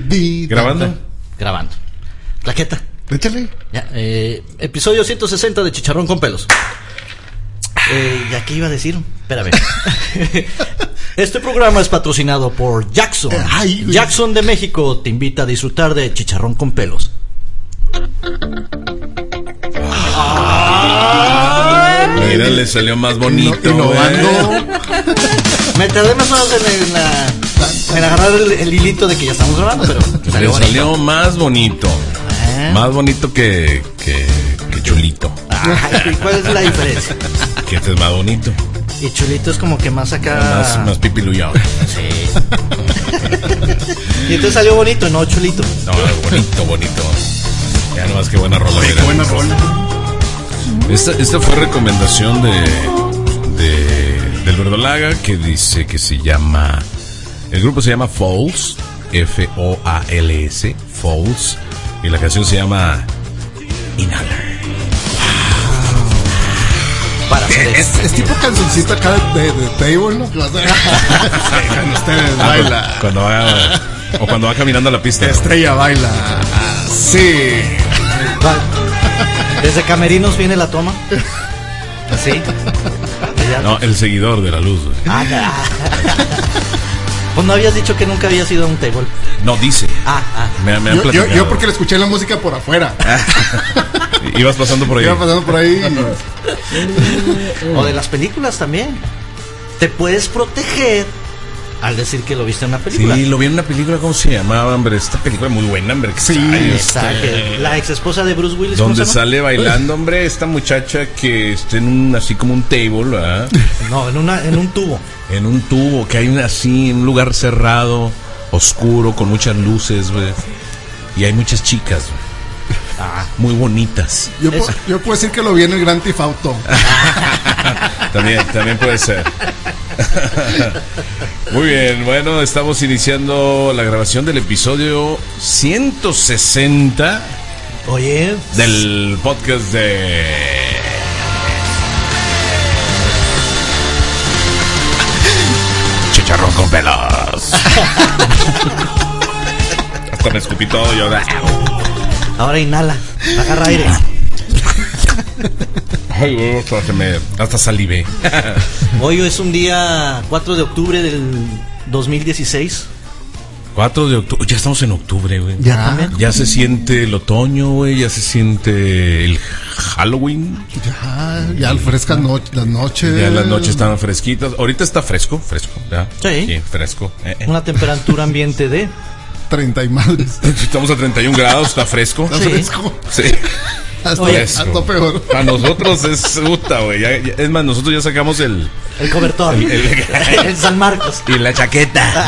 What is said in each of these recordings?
¿Grabando? Grabando. Claqueta. Échale. Ya, episodio 160 de Chicharrón con Pelos. ¿Ya qué iba a decir? Espérame. Este programa es patrocinado por Jackson. Jackson de México te invita a disfrutar de Chicharrón con Pelos. Mira, le salió más bonito. Innovando. Me tardé más o menos en agarrar el hilito de que ya estamos grabando, pero salió más bonito. Más bonito que chulito. Ay, ¿cuál es la diferencia? Que este es más bonito. Y chulito es como que más acá. Más pipiluyón. Sí. Y entonces salió bonito, no chulito. No, bonito. Ya nomás que buena rola. Qué buena rola. Esta fue recomendación del Verdolaga, que dice que se llama. El grupo se llama Falls, F-O-A-L-S, Falls, y la canción se llama Inhaler. Es tipo canzoncita acá de table, ¿no? Cuando ustedes bailan. Cuando va caminando a la pista. Estrella baila. Sí. Desde Camerinos viene la toma. Así. No, el seguidor de la luz. Pues no habías dicho que nunca habías ido a un table. No, dice. Me han platicado. Yo porque le escuché la música por afuera. Ibas pasando por ahí. O de las películas también. Te puedes proteger al decir que lo viste en una película. Sí, lo vi en una película. ¿Cómo se llamaba, hombre? Esta película muy buena, hombre. Sí, la ex esposa de Bruce Willis. Donde sale bailando, hombre, esta muchacha que está en así como un table, ¿verdad? No, en un tubo. En un tubo, que hay en un lugar cerrado, oscuro, con muchas luces, güey. Y hay muchas chicas, güey. Muy bonitas. Yo puedo decir que lo vi en el Grand Theft Auto. También puede ser. Muy bien, bueno, estamos iniciando la grabación del episodio 160. Oye, del podcast de Chicharrón con Pelos. Hasta me escupí todo yo. Ahora inhala, agarra aire. Ay, hasta salivé. Hoy es un día 4 de octubre del 2016. 4 de octubre, ya estamos en octubre, güey. Ya se siente el otoño, güey, ya se siente el Halloween. Ya frescas las noches. Ya las noches están fresquitas. Ahorita está fresco, ¿ya? Sí, fresco. Una temperatura ambiente de 30 y madres. Estamos a 31 grados, está fresco. Está fresco. Sí. Hasta peor. Para nosotros es puta, güey. Es más, nosotros ya sacamos el cobertor. El San Marcos. Y la chaqueta.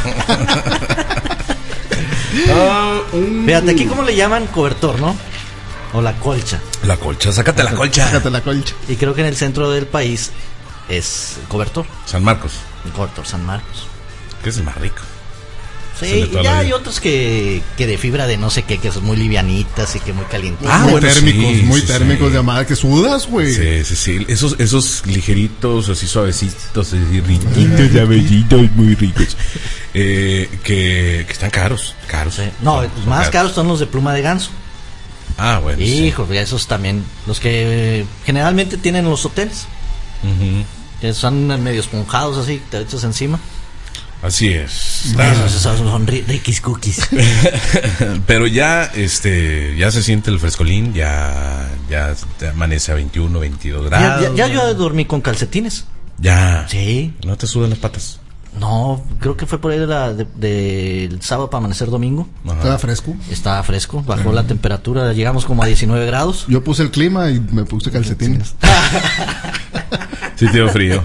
Fíjate, aquí cómo le llaman cobertor, ¿no? O la colcha. La colcha, sácate la colcha. Sácate la colcha. Y creo que en el centro del país es cobertor. San Marcos. El cobertor San Marcos. Que es el más rico. Sí, y ya hay otros que de fibra de no sé qué, que son muy livianitas y que muy calientitas. Muy térmicos de amada, que sudas, güey. Sí. Esos ligeritos, así suavecitos, así riquitos, suavecitos, muy ricos. Que están caros. Sí. No, los más caros son los de pluma de ganso. Bueno. Hijo, sí. Esos también, los que generalmente tienen los hoteles. Que son medio esponjados así, te echas encima. Así es. Esos son riquis cookies. Pero ya ya se siente el frescolín, ya amanece a 21, 22 grados. Ya yo dormí con calcetines. Ya. Sí. ¿No te sudan las patas? No, creo que fue por ahí del sábado para amanecer domingo. Estaba fresco. Bajó la temperatura, llegamos como a 19 grados. Yo puse el clima y me puse calcetines. Sí, tío, frío.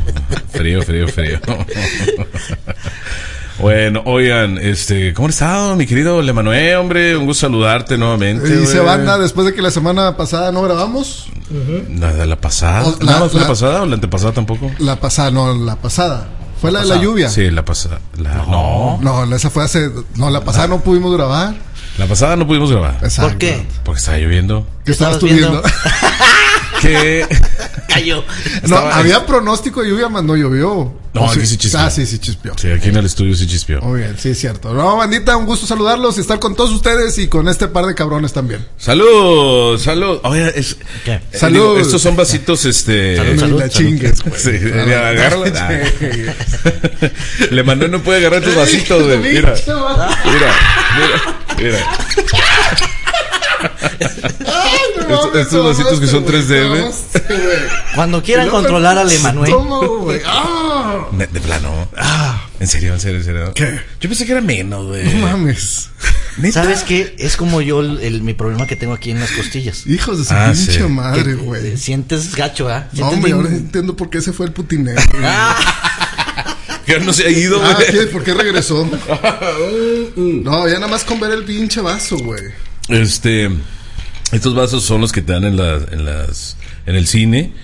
Bueno, oigan, ¿cómo han estado, mi querido Lemanuel, hombre? Un gusto saludarte nuevamente. Dice banda, después de que la semana pasada no grabamos. Nada, ¿la pasada? ¿No fue la pasada o la antepasada tampoco? La pasada. ¿Fue la de la lluvia? Sí, la pasada. No, esa fue la pasada no pudimos grabar. La pasada no pudimos grabar. Exacto. ¿Por qué? Porque estaba lloviendo. ¿Qué estabas tú viendo? que Cayó. No, había pronóstico de lluvia, más no llovió. No, aquí sí chispeó. Sí chispeó. Sí, aquí en el estudio sí chispeó. Muy bien, sí, es cierto. No, bandita, un gusto saludarlos y estar con todos ustedes y con este par de cabrones también. Salud. Oye, ¿Qué? Salud. Estos son vasitos, Salud. La chingues, güey. Sí, agárralo. Le Manuel no puede agarrar estos vasitos, güey. Mira. Estos vasitos que son 3D, güey. Cuando quieran controlar al Emanuel. De plano. En serio. ¿Qué? Yo pensé que era menos, güey. No mames. ¿Neta? ¿Sabes qué? Es como yo mi problema que tengo aquí en las costillas. Hijos de su Sí. pinche madre, güey. Sientes gacho, ¿ah? No, hombre, ahora entiendo por qué se fue el putinero. Que no se ha ido, güey. ¿Por qué regresó? No, ya nada más con ver el pinche vaso, güey. Estos vasos son los que te dan en el cine.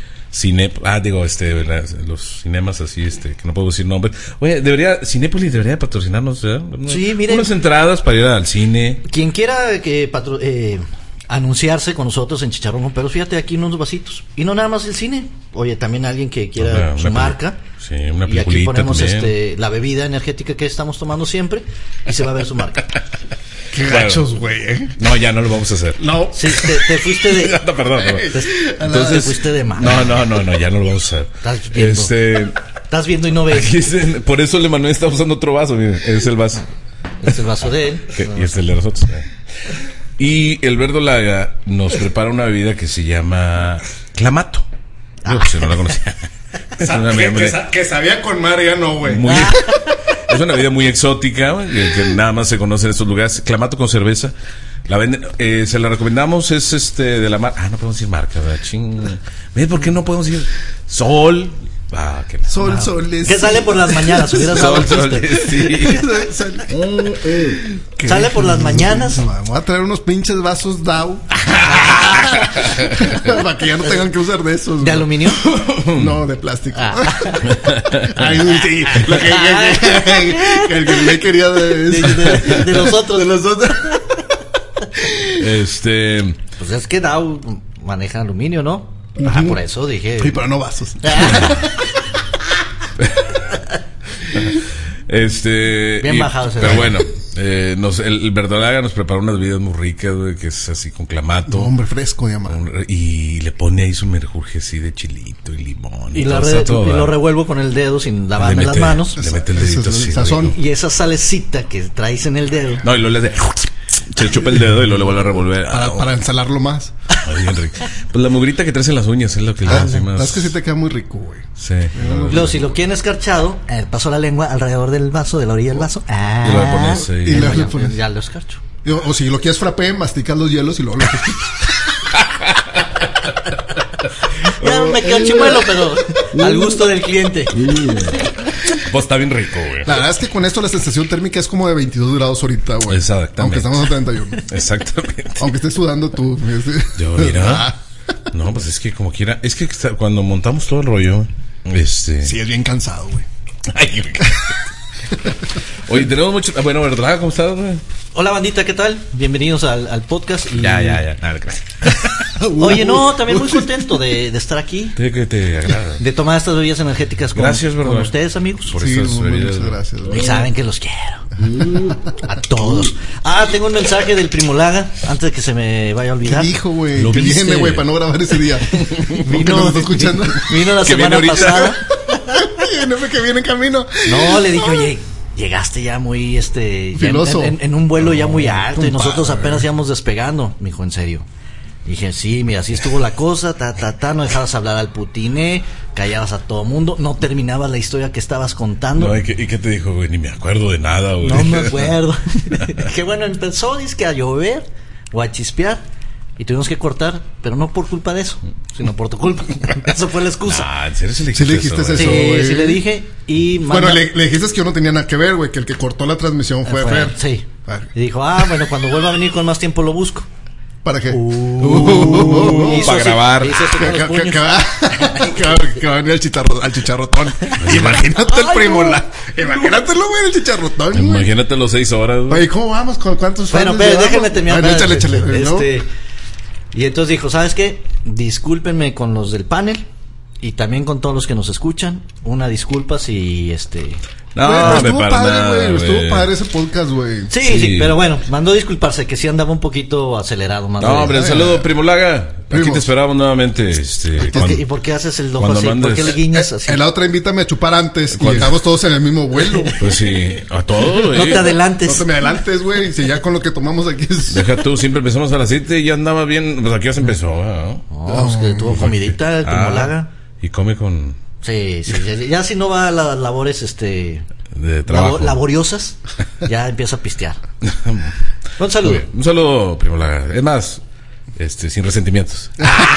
Los cinemas así, que no puedo decir nombres. Oye, Cinépolis debería patrocinarnos, ¿verdad? Sí, miren. Unas entradas para ir al cine. Quien quiera que anunciarse con nosotros en Chicharrón con Pelos, fíjate, aquí unos vasitos. Y no nada más el cine. Oye, también alguien que quiera su marca. Sí, una y aquí peliculita ponemos también. la bebida energética que estamos tomando siempre y se va a ver su marca. Qué gachos, güey, No, ya no lo vamos a hacer. No. Sí, te fuiste de... No, perdón. Entonces te fuiste de mal. No, ya no lo vamos a hacer. Estás viendo. Estás viendo y no ves. Por eso Le Manuel está usando otro vaso, miren, es el vaso. Es el vaso de él. Y es el de nosotros. Y el Verdolaga nos prepara una bebida que se llama Clamato. Si no la conocía. Que sabía con mar, ya no, güey. Es una bebida muy exótica, güey, que nada más se conoce en estos lugares. Clamato con cerveza. La venden, se la recomendamos, es de la marca. No podemos decir marca, ¿verdad? ¿Ves por qué no podemos decir Sol? Sol, ¿Qué sale por las mañanas? Sol, sí. Sale por las mañanas. Voy a traer unos pinches vasos Dow. Para que ya no tengan que usar de esos. ¿De aluminio? No, de plástico. Ay, sí. Lo que el me quería de los otros. Pues es que Dow maneja aluminio, ¿no? Por eso dije. Sí, pero no vasos. Bien bajado ese. Pero bueno, el Verdolaga nos preparó unas bebidas muy ricas, güey, que es así con clamato. Hombre fresco, llama. Y le pone ahí su menjurje así de chilito y limón. Y lo revuelvo con el dedo sin lavarme las manos. Le mete el dedito así. Sazón. Y esa salecita que traes en el dedo. No, y luego se chupa el dedo y luego le vuelve a revolver. Para ensalarlo más. Ay, bien rico. Pues la mugrita que traes en las uñas es lo que le hace más. Es que sí te queda muy rico, güey. Sí. Luego, si lo quieren escarchado, paso la lengua alrededor del vaso, de la orilla del vaso. Y lo pones ahí. Y le pones. Ya lo escarcho. O si lo quieres frappé, masticas los hielos y luego lo Ya me quedó chimuelo, pero al gusto del cliente. Pues está bien rico, güey. La verdad es que con esto la sensación térmica es como de 22 grados ahorita, güey. Exactamente. Aunque estamos a 31. Exactamente. Aunque estés sudando tú. Yo, mira. No, pues es que como quiera. Es que cuando montamos todo el rollo, Sí, es bien cansado, güey. Ay, oye, tenemos mucho. Bueno, ¿verdad? ¿Cómo estás, güey? Hola, bandita, ¿qué tal? Bienvenidos al podcast. Y... Ya. Nada, gracias. Oye, no, también muy contento de estar aquí. Que te agrada. De tomar estas bebidas energéticas con ustedes, amigos. Por Sí, esas bebidas. muchas gracias. Y saben que los quiero. A todos. Tengo un mensaje del Primo Laga antes de que se me vaya a olvidar. ¿Qué dijo, güey? Lo Que viste. viene, güey, para no grabar ese día. Nos está escuchando. Vino la Que viene semana ahorita. pasada. Que viene en camino. No, le dije, oye, llegaste ya muy ya filoso. en un vuelo ya muy alto y nosotros compadre. apenas íbamos despegando. Me dijo, ¿en serio? Dije, sí, mira, así estuvo la cosa, no dejabas hablar al putiné, callabas a todo mundo, no terminabas la historia que estabas contando. No, ¿y qué te dijo, güey? Ni me acuerdo de nada, güey. No me acuerdo. Que bueno, empezó, dice que a llover o a chispear y tuvimos que cortar, pero no por culpa de eso, sino por tu culpa. Eso fue la excusa. ¿En serio sí le Sí le dijiste dijiste eso? eso, Sí, güey. sí le dije y Bueno, le dijiste que yo no tenía nada que ver, güey, que el que cortó la transmisión fue Fer. Sí. Ah. Y dijo, bueno, cuando vuelva a venir con más tiempo lo busco. ¿Para qué? Hizo para así, grabar. hizo así con los puños. Que va a venir al chicharrotón. Imagínate el primo. Imagínatelo, güey, el chicharrotón. güey. Imagínate los 6 horas, güey. Oye, ¿cómo vamos? ¿Con cuántos Bueno, fans pero llevamos? déjenme terminar. Échale, ¿no? Y entonces dijo, ¿sabes qué? Discúlpenme con los del panel y también con todos los que nos escuchan. Una disculpa si No, Güey, pero me estuvo para padre, nada, güey. güey. Estuvo padre ese podcast, güey. Sí, pero bueno, mandó disculparse que sí andaba un poquito acelerado. No, hombre, un saludo, Primo Laga. Aquí Primo. te esperamos nuevamente. ¿Y por qué haces el ojo cuando así? ¿Por mandes- qué le guiñas así? En la otra invítame a chupar antes y ¿Cuál? llegamos todos en el mismo vuelo. Pues sí, a todo, No te No adelantes. te me adelantes, güey. Si ya con lo que tomamos aquí es... Deja tú, siempre empezamos a las 7 y ya andaba bien. Pues aquí ya se empezó, ¿no? No, pues que tuvo comidita, el Primo Laga. Y come con. Sí, ya si no va a las labores De trabajo. laboriosas, ya empieza a pistear. Un saludo. Muy bien. Un saludo, Primo Laga. Es más, sin resentimientos.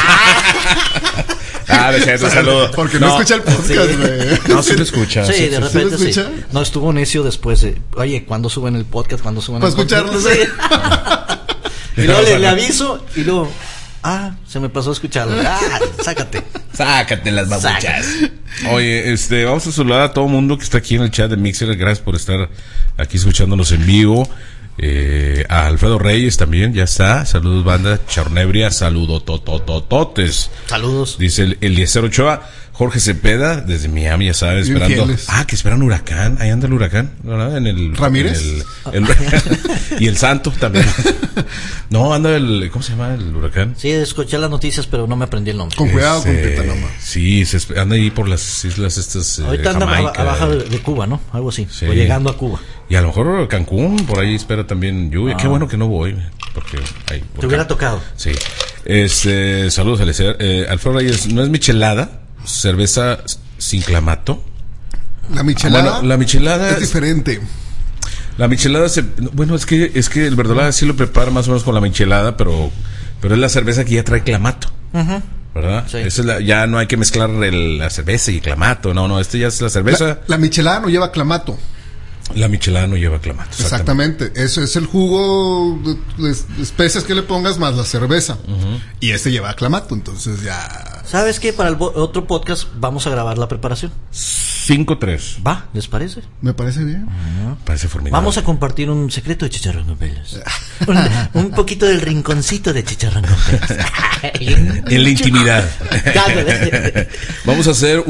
De cierto, un saludo. Porque no escucha el podcast, güey. No, sí lo escucha. Sí, de repente ¿Sí lo sí. escucha? No, estuvo necio después de, oye, ¿cuándo suben el podcast? ¿Cuándo suben Para el podcast? escucharlo, Sí. Y luego le aviso y luego, se me pasó a escucharlo. Sácate. Sácate las babuchas. Oye, vamos a saludar a todo el mundo que está aquí en el chat de Mixer. Gracias por estar aquí escuchándonos en vivo. A Alfredo Reyes también, ya está. Saludos, banda Charnebria. Saludos, tototototes. Saludos. Dice el Eliezer Ochoa. Jorge Cepeda, desde Miami, ya sabes, Bien esperando. fieles. Que esperan huracán. Ahí anda el huracán, ¿verdad? En el. ¿Ramírez? Y el Santo también. No, anda ¿cómo se llama el huracán? Sí, escuché las noticias, pero no me aprendí el nombre. Con cuidado, con Pita nomás. Sí, anda ahí por las islas estas. Ahorita anda Jamaica. abajo de Cuba, ¿no? Algo así. Sí. O llegando a Cuba. Y a lo mejor Cancún, por ahí espera también lluvia. Qué bueno que no voy, porque hay Te hubiera tocado. Sí. Saludos, Alfredo Reyes. ¿No es michelada? Cerveza sin clamato. La michelada, Bueno, la michelada es diferente. La michelada bueno, es que el verdolaga sí lo prepara más o menos con la michelada, pero es la cerveza que ya trae clamato. ¿Verdad? Sí. Esa es ya no hay que mezclar la cerveza y clamato. No, ya es la cerveza. La michelada no lleva clamato. La michelada no lleva clamato. Exactamente. Eso es el jugo de especias que le pongas más la cerveza. Y lleva clamato, entonces ya... ¿Sabes qué? Para el otro podcast vamos a grabar la preparación. 5-3. ¿Va? ¿Les parece? Me parece bien. Parece formidable. Vamos a compartir un secreto de chicharrón con pelos. un poquito del rinconcito de chicharrón con pelos. En la intimidad. Vamos a hacer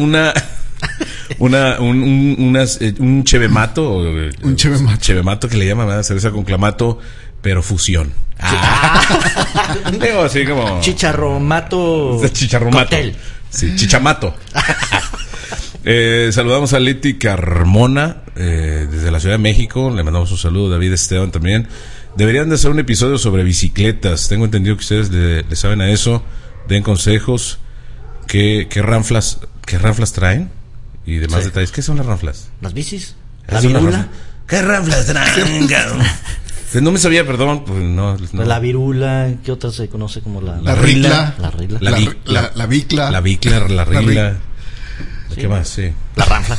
un chevemato. Un chevemato. Chevemato que le llaman, ¿verdad? Cerveza con clamato, pero fusión. Digo, así como... Chicharromato. Chicharromato. Cóctel. Sí, chichamato. Saludamos a Leti Carmona desde la Ciudad de México. Le mandamos un saludo. David Esteban también. Deberían de hacer un episodio sobre bicicletas. Tengo entendido que ustedes le saben a eso. Den consejos. ¿Qué ranflas traen? Y demás detalles. ¿Qué son las ranflas? ¿Las bicis? ¿Qué ¿La son las virula? ranflas? ¿Qué ranflas traen? Pues no me sabía, perdón. Pues no. La virula, ¿qué otra se conoce como la ricla? La ricla. La bicla. La bicla, la regla. ¿Qué más? Sí. La ranfla.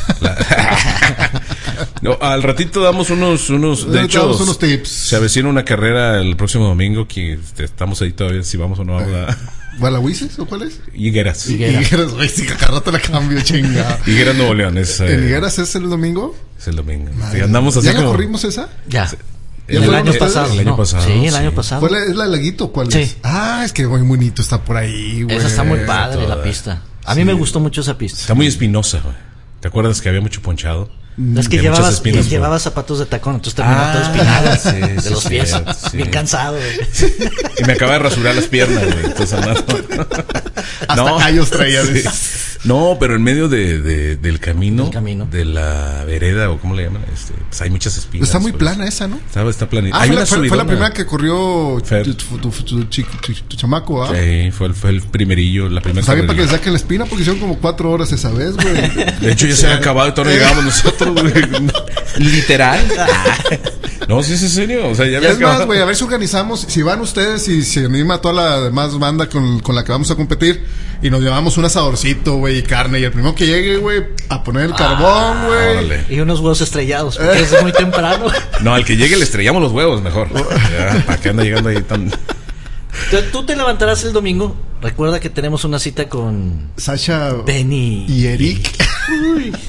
No, al ratito damos unos de hecho, damos unos tips. Se avecina una carrera el próximo domingo que estamos ahí todavía si vamos o no a ¿Gualahuises o cuál es? Higueras. Higueras, güey, si cada rato la cambio, chinga. Higueras Nuevo León es ¿En Higueras es el domingo? es el domingo. Madre Sí, andamos así ¿Ya la como corrimos esa? Ya. ¿Ya El fueron año ustedes? pasado. El año ¿no? pasado, Sí, el sí. año pasado. ¿Es la Laguito o cuál Sí. es? Es que muy bonito está por ahí, güey. Esa está muy padre, la pista. A mí me gustó mucho esa pista. está muy espinosa, güey. ¿Te acuerdas que había mucho ponchado? Es que Había muchas espinas, llevaba zapatos de tacón, entonces terminaba todo espinado sí, de sí, los pies. cierto, sí. Bien cansado. Güey. Y me acaba de rasurar las piernas, güey. Entonces andando. Hasta callos traía. Sí. No, pero en medio del camino, Del camino. de la vereda, o cómo le llaman, pues hay muchas espinas. Está muy güey. plana esa, ¿no? Está planita. Fue la primera que corrió Fer. tu chamaco, ¿ah? Sí, fue el primerillo, la primera. Está bien para que le carrerilla. saquen la espina porque hicieron como 4 horas esa vez, güey. De hecho, ya se había acabado y todavía no llegábamos nosotros, güey. Literal. No, sí es en serio. O sea, ya había Es más, acabado. güey, a ver si organizamos, si van ustedes y se anima toda la demás banda con la que vamos a competir y nos llevamos un asadorcito, güey, y carne y el primero que llegue, güey, a poner el carbón, güey. Órale. Y unos huevos estrellados, porque es muy temprano. No, al que llegue le estrellamos los huevos mejor. Ya, ¿para qué anda llegando ahí tan...? Tú te levantarás el domingo. Recuerda que tenemos una cita con Sasha Benny y Eric.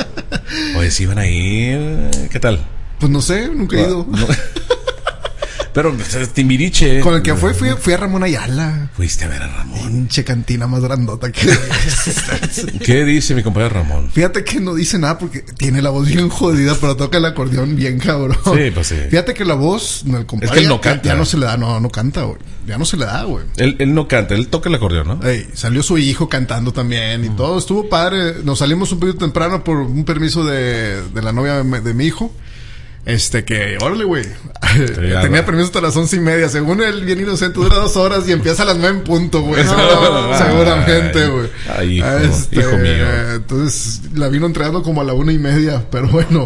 Oye, sí van a ir. ¿Qué tal? Pues no sé, nunca he ido. Pero Timbiriche. Con el que fui a Ramón Ayala. Fuiste a ver a Ramón. Pinche cantina más grandota que... ¿Qué dice mi compadre Ramón? Fíjate que no dice nada porque tiene la voz bien jodida, pero toca el acordeón bien cabrón. Sí, pues sí. Fíjate que la voz, el compadre, es que él no canta. Ya no se le da, no canta, güey. Ya no se le da, güey. Él no canta, él toca el acordeón, ¿no? Ey, salió su hijo cantando también y todo. Estuvo padre. Nos salimos un poquito temprano por un permiso de la novia de mi hijo. Que, órale, güey. Tenía permiso hasta las 11:30. Según él, bien inocente, dura 2 horas y empieza a las 9 en punto, güey. Seguramente, güey. Ay, hijo mío. Entonces, la vino entregando como a la 1:30. Pero bueno.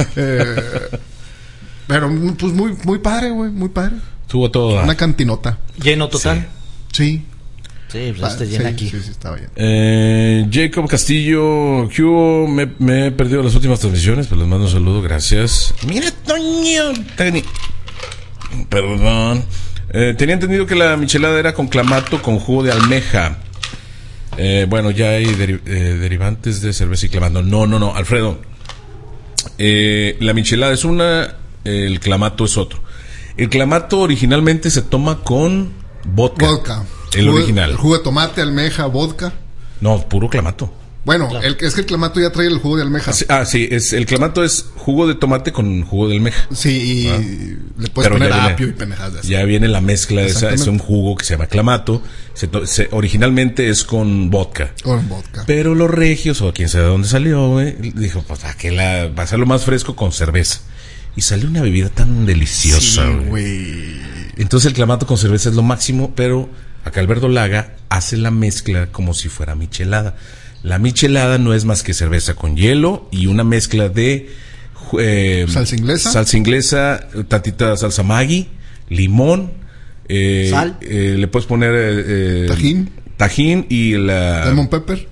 Pero, pues, muy padre, güey. Muy padre. Tuvo todo. Una cantinota. ¿Lleno total? Sí. Sí, pues llena aquí. Sí, estaba bien. Jacob Castillo, ¿qué hubo? Me he perdido las últimas transmisiones, pero les mando un saludo, gracias. Mira, Toño. Perdón. Tenía entendido que la michelada era con clamato con jugo de almeja. Bueno, ya hay derivantes de cerveza y clamato. No, Alfredo. La michelada es una, el clamato es otro. El clamato originalmente se toma con vodka. El original. El jugo de tomate, almeja, vodka. No, puro clamato. Bueno, es que el clamato ya trae el jugo de almeja. Sí, el clamato es jugo de tomate con jugo de almeja. Sí, y le puedes poner apio y pendejadas de eso. Ya viene la mezcla de esa, es un jugo que se llama clamato. Originalmente es con vodka. Con vodka. Pero los regios, o quién sabe de dónde salió, güey, dijo, pues va a ser lo más fresco con cerveza. Y salió una bebida tan deliciosa, güey. Entonces el clamato con cerveza es lo máximo, pero acá Alberto Laga hace la mezcla como si fuera michelada. La michelada no es más que cerveza con hielo y una mezcla de salsa inglesa, tantita salsa Maggi, limón, sal, le puedes poner tajín y la lemon pepper.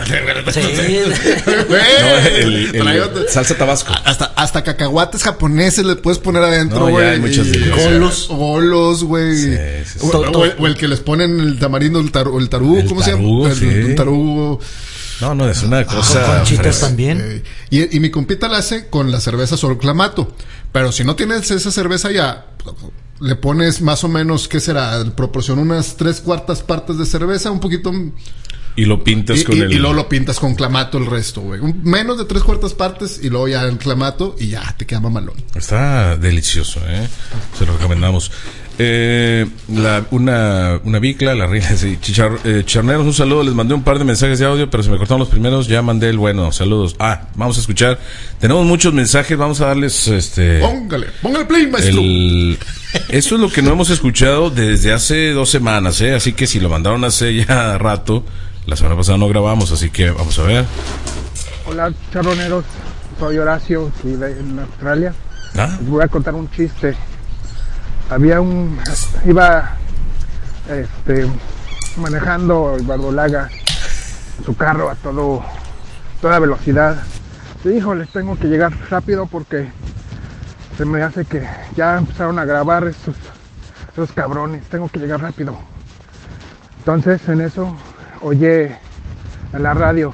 Salsa Tabasco. Hasta cacahuates japoneses le puedes poner adentro, güey. Hay muchas golos, güey. Sí. O el que les ponen el tamarindo, el tarugo, ¿cómo se llama? El tarugo. No, es una cosa. Conchitas también. Y mi compita la hace con la cerveza sobre clamato. Pero si no tienes esa cerveza ya, le pones más o menos, ¿qué será? Proporciona unas 3/4 partes de cerveza, un poquito. Y lo pintas con y luego lo pintas con clamato el resto, güey. Menos de 3/4 partes y luego ya el clamato y ya te queda mamalón. Está delicioso, se lo recomendamos. Una bicla, la reina de Charneros, un saludo. Les mandé un par de mensajes de audio, pero se me cortaron los primeros. Ya mandé el bueno. Saludos. Vamos a escuchar. Tenemos muchos mensajes. Vamos a darles Póngale play, maestro. Esto es lo que no hemos escuchado desde hace 2 semanas, así que si lo mandaron hace ya rato, la semana pasada no grabamos, así que vamos a ver. Hola, charroneros. Soy Horacio, en Australia. Les voy a contar un chiste. Iba manejando el Bardolaga su carro a toda velocidad. Y híjole, tengo que llegar rápido porque se me hace que ya empezaron a grabar esos cabrones. Tengo que llegar rápido. Entonces en eso oye en la radio,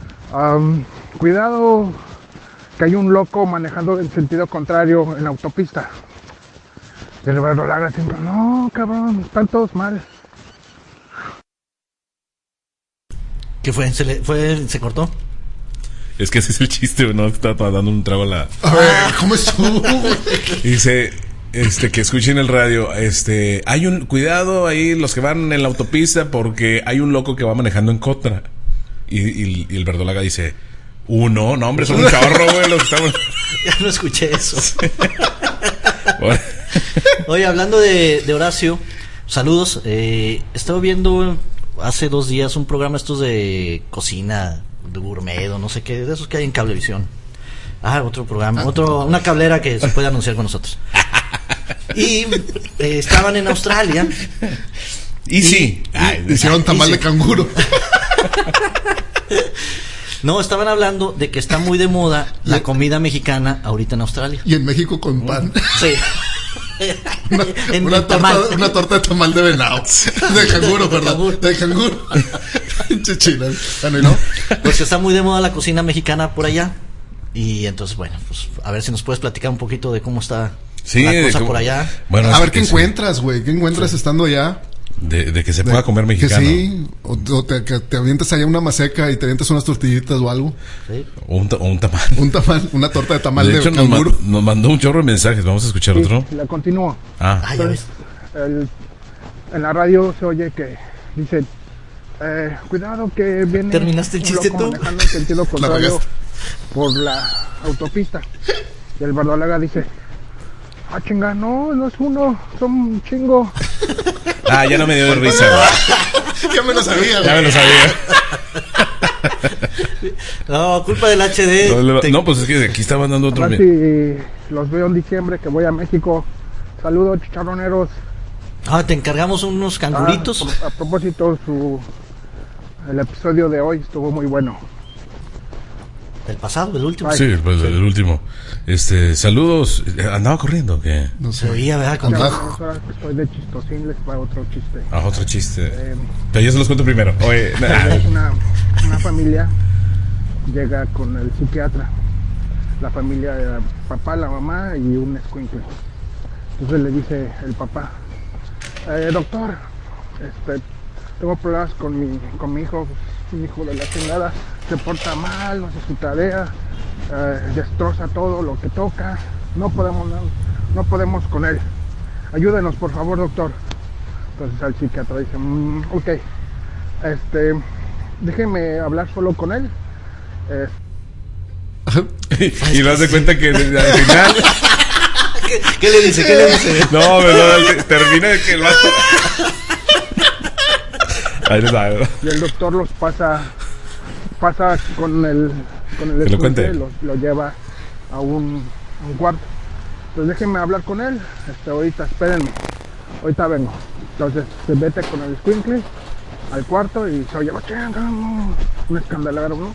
cuidado que hay un loco manejando en sentido contrario en la autopista. Y el Bardolaga siempre, no, cabrón, están todos mal. ¿Qué fue? ¿Se cortó? Es que ese es el chiste, ¿no? Estaba dando un trago a la... A ver, ¿cómo estuvo? Dice, que escuchen el radio, hay un... Cuidado ahí los que van en la autopista porque hay un loco que va manejando en contra. Y el Verdolaga dice, no, hombre, son un chorro, güey, los que estamos... Ya no escuché eso. Bueno. Oye, hablando de Horacio, saludos. Estaba viendo hace 2 días un programa estos de cocina, de gourmet o no sé qué, de esos que hay en Cablevisión. Otro programa, una cablera que se puede anunciar con nosotros. Y estaban en Australia. Y sí, hicieron tamal de canguro. No, estaban hablando de que está muy de moda la comida mexicana ahorita en Australia. Y en México con pan. Sí. Una torta de tamal de venado. De canguro, perdón. De canguro. Chechina. Bueno, ¿y no? Pues está muy de moda la cocina mexicana por allá. Y entonces, bueno, pues a ver si nos puedes platicar un poquito de cómo está. Sí, la cosa por allá. Bueno, a ver qué encuentras, güey. ¿Qué encuentras estando allá? De que se pueda comer mexicano. Que sí, o que te avientes allá una maseca y te avientes unas tortillitas o algo. Sí. O un tamal. Un tamal, una torta de tamal De hecho, nos mandó un chorro de mensajes. Vamos a escuchar otro. La continúo. Ah, ya ves. En la radio se oye que dice, cuidado que viene ¿Terminaste el un chiste loco tú? manejando en sentido contrario regaste. por la autopista. Y el verdolaga dice, chinga, no es uno, son un chingo. Ya no me dio risa, güey. Ya me lo sabía, Ya me lo sabía. No, culpa del HD. No, pues es que aquí estaban dando A otro. ver si los veo en diciembre que voy a México. Saludos, chicharroneros. Te encargamos unos canguritos. A propósito, el episodio de hoy estuvo muy bueno. Del pasado, el último. Sí, pues el último. Saludos. ¿Andaba corriendo? ¿Qué? No Se sé. oía, ¿verdad? Con Ahora que estoy de chistosín, les va otro chiste. Otro chiste. Pero yo se los cuento primero. Oye, Una familia llega con el psiquiatra. La familia era el papá, la mamá y un escuincle. Entonces le dice el papá, doctor, tengo problemas con mi hijo. Mi hijo de la chingada se porta mal, no hace su tarea, destroza todo lo que toca. No podemos con él. Ayúdenos, por favor, doctor. Entonces el psiquiatra dice, ok, déjeme hablar solo con él. y lo das de cuenta que al final. ¿Qué le dice? ¿Qué le dice? No, pero termina de que el vato. Ahí les da. Y el doctor los pasa con el Que lo cuente. lo lleva a un cuarto. Entonces déjenme hablar con él. Ahorita, espérenme. Ahorita vengo. Entonces se mete con el escuincle al cuarto y se oye un escandalero, ¿no?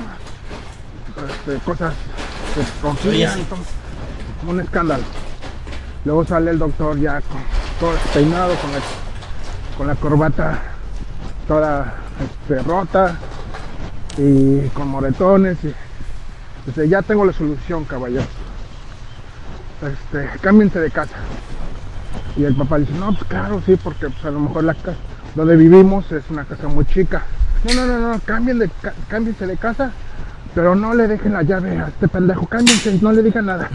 Cosas que rompían, un escándalo. Luego sale el doctor ya todo despeinado, con la corbata toda rota y con moretones. Dice, ya tengo la solución, caballeros. Cámbiense de casa. Y el papá dice, no, pues claro, sí, porque pues, a lo mejor la casa donde vivimos es una casa muy chica. No, cámbiense de casa, pero no le dejen la llave a este pendejo, cámbiense, no le digan nada.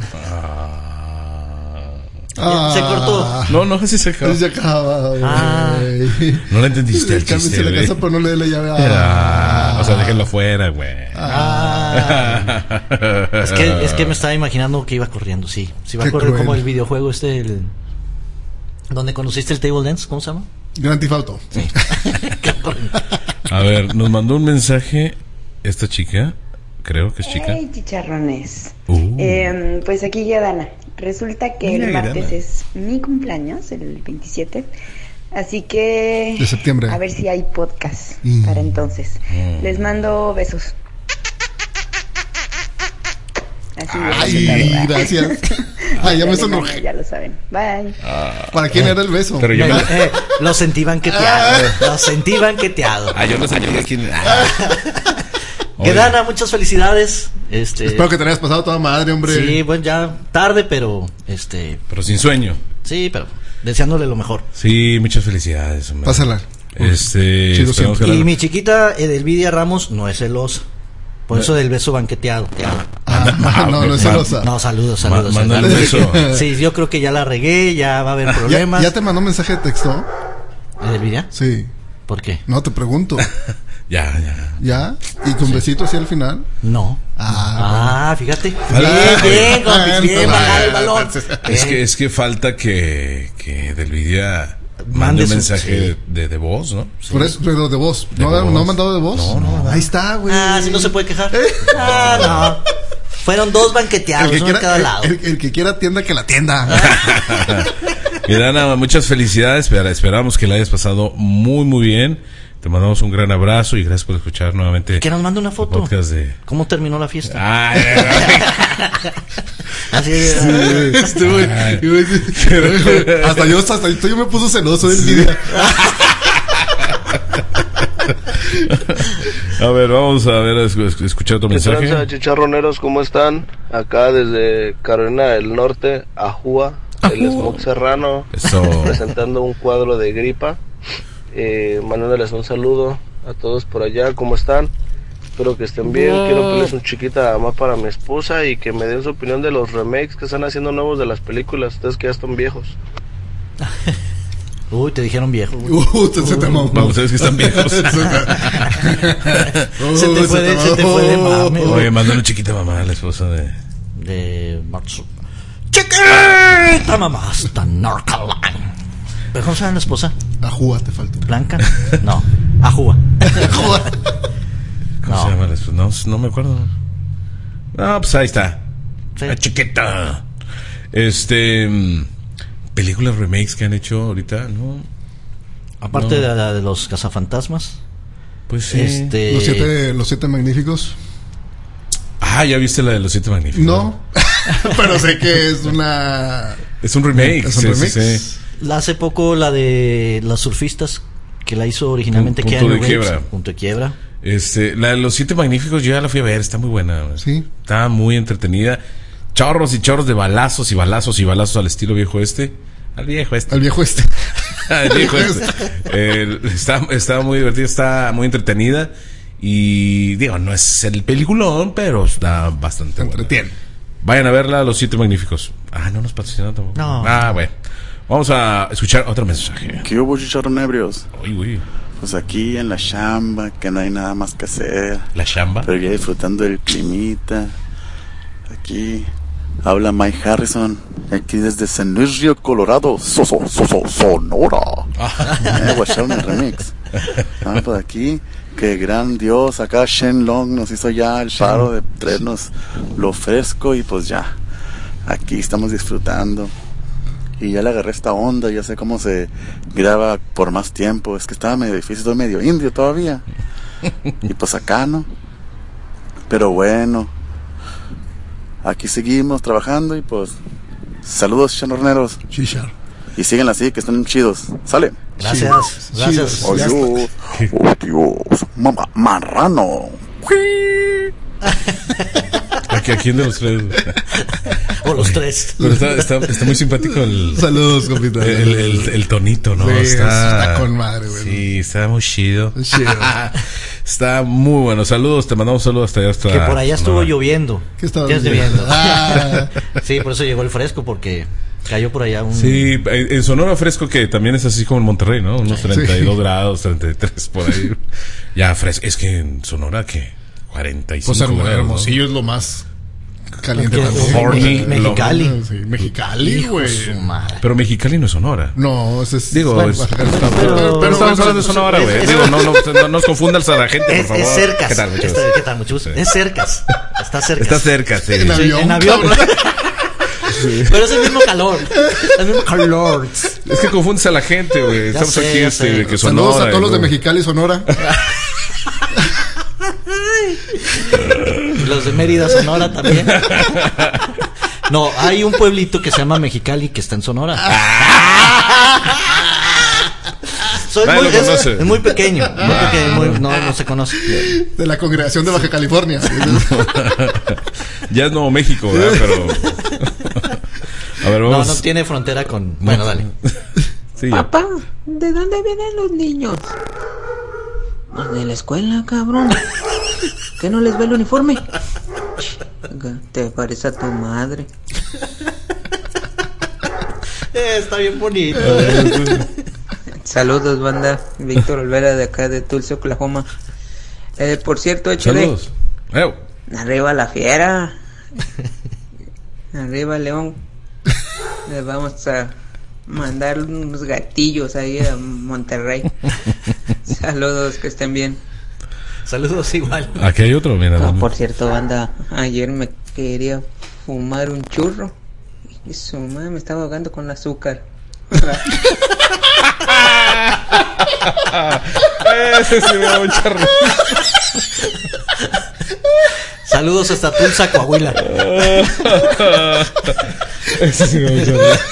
Se cortó. No, así se acaba. Así se acaba, güey. No le entendiste el chiste. Cámbiense la güey. casa, pero no le dé la llave. O sea, déjenlo afuera, güey. Es que me estaba imaginando que iba corriendo, sí. Sí, va a Qué correr cruel. como el videojuego donde conociste el table dance, ¿cómo se llama? Grand Theft Auto. A ver, nos mandó un mensaje esta chica. Creo que es chica. Hey, chicharrones. Uh. Pues aquí ya Dana. Resulta que Mira, el martes Dana. es mi cumpleaños, el 27. Así que De septiembre. a ver si hay podcast para entonces. Les mando besos. Así Ay, gracias. Ay, ya me sonrojé. Ya lo saben. Bye. ¿Para quién era el beso? Pero yo me... Lo sentí banqueteado. Lo sentí banqueteado. yo no sé quién. Que Dana, muchas felicidades. Espero que te hayas pasado toda madre, hombre. Sí, bueno, ya tarde, pero Pero sin sueño. sí, pero deseándole lo mejor. Sí, muchas felicidades, hombre. Pásala. Chido Esperamos siempre. que Y la- mi chiquita Edelvidia Ramos no es celosa. Por eso del beso banqueteado. Te amo. No es celosa. No, saludos. Mándale un beso. Sí, yo creo que ya la regué, ya va a haber problemas. ¿Ya te mandó mensaje de texto? ¿Edelvidia? Sí. ¿Por qué? No, te pregunto. Ya. ¿Ya? ¿Y con besito así al final? No. Fíjate. Ah, Bien, compis, bien, ah, bajado el balón. Es que falta que Delvidia Mande mande un su- mensaje de voz, ¿no? Por eso, pero de voz. De ¿No voz. ha mandado de voz? No. Ahí está, güey. Si no se puede quejar. No. Fueron dos banqueteados, uno de cada lado. El que quiera tienda, que la tienda. Y Dana, muchas felicidades. Esperamos que la hayas pasado muy, muy bien. Te mandamos un gran abrazo y gracias por escuchar nuevamente. Que nos mande una el foto. podcast de... ¿Cómo terminó la fiesta? Ay, Así Hasta yo me puso celoso del video. a ver, vamos a ver, escuchar otro ¿Qué tranza, mensaje. chicharroneros? ¿Cómo están? Acá desde Carolina del Norte, Ajúa, el Smoke Serrano, presentando un cuadro de Gripa, mandándoles un saludo a todos por allá. ¿Cómo están? Espero que estén bien. Quiero pedirles un chiquita más para mi esposa y que me den su opinión de los remakes que están haciendo nuevos de las películas, ustedes que ya están viejos. Uy, te dijeron viejo. Se te mamó. Vamos, ustedes que están viejos. Se te fue de mame. Oye, mándale chiquita mamá a la esposa de Marzo. ¡Chiquita mamá! Hasta Narcaline. ¿Pero cómo se llama la esposa? Ajúa, te faltó. ¿Blanca? No, Ajúa. ¿Cómo se llama la esposa? No me acuerdo. No, pues ahí está. Sí. La chiquita. Películas remakes que han hecho ahorita, ¿no? Aparte de la de los cazafantasmas. Pues sí. Los siete magníficos. Ah, ¿ya viste la de los 7 magníficos? No. Pero sé que es una... Es un remake. Es un remake. Sí. Hace poco la de los surfistas, que la hizo originalmente Punto de quiebra. Punto de quiebra. La de los 7 magníficos yo ya la fui a ver, está muy buena. Sí. Está muy entretenida. Chorros y chorros de balazos y balazos y balazos al estilo viejo este. Al viejo este. Al viejo este. Al viejo este. Está muy divertida, está muy entretenida. Y digo, no es el peliculón, pero está bastante entretiene. Buena. Vayan a verla, Los 7 magníficos. No nos patrocinan tampoco. No. Bueno. Vamos a escuchar otro mensaje. ¿Qué hubo, chicharronebrios? Uy, uy. Pues aquí en la chamba, que no hay nada más que hacer. ¿La chamba? Pero ya disfrutando del climita. Aquí habla Mike Harrison, aquí desde San Luis Río Colorado, Sonora. Guacharon el remix. Pues aquí, que gran Dios, acá Shenlong nos hizo ya el paro de traernos lo fresco y pues ya, aquí estamos disfrutando. Y ya le agarré esta onda, ya sé cómo se graba por más tiempo. Es que estaba medio difícil, estoy medio indio todavía. Y pues acá, ¿no? Pero bueno, aquí seguimos trabajando y pues saludos, chicharroneros. Chichar. Y siguen así, que están chidos. Sale. Gracias. Adiós. Dios. Marrano. ¿A quién de los tres? O los tres. Pero está muy simpático el... Saludos, compita. El tonito, ¿no? Sí, está con madre, güey. Sí, está muy chido. Chido. Está muy bueno. Saludos, te mandamos saludos hasta allá. Que por allá estuvo lloviendo. ¿Qué estaba lloviendo? Sí, por eso llegó el fresco, porque cayó por allá un... Sí, en Sonora fresco, que también es así como en Monterrey, ¿no? Unos 32 grados, 33 por ahí. Ya fresco. Es que en Sonora, ¿qué? 45 pues grados. Hermosillo, ¿no? Es lo más caliente también. Mexicali. Sí, Mexicali, güey. Pero Mexicali no es Sonora. No, ese es... Digo, bueno, pero estamos hablando de Sonora, güey. Digo, no nos confundas a la gente, por favor. Es cerca. ¿Qué tal, muchachos? ¿Qué tal, muchachos? Sí. Es cerca. Está cerca. Está cerca, sí. En avión. En avión. Sí. Pero es el mismo calor. El mismo calor. Es que confundes a la gente, güey. Estamos aquí, que Sonora. Saludos a todos los de Mexicali, Sonora. Los de Mérida, Sonora también. No, hay un pueblito que se llama Mexicali que está en Sonora. Es muy pequeño. No se conoce. De la congregación de Baja California. Ya es Nuevo México, ¿verdad? Pero... A ver, vamos. No tiene frontera con... Bueno, dale. Sí, papá, ¿de dónde vienen los niños? Pues de la escuela, cabrón. ¿Qué no les ve el uniforme? Te parece a tu madre. Está bien bonito. Saludos, banda. Víctor Olvera de acá de Tulsa, Oklahoma. Por cierto, échale. Saludos. Arriba la fiera. Arriba León. Les vamos a mandar unos gatillos ahí a Monterrey. Saludos, que estén bien. Saludos igual. Aquí hay otro, mira. Por cierto, banda, ayer me quería fumar un churro y su madre me estaba ahogando con azúcar. Ese sí me da mucha risa. Saludos hasta Tulsa, Coahuila. Ese sí me da mucha risa.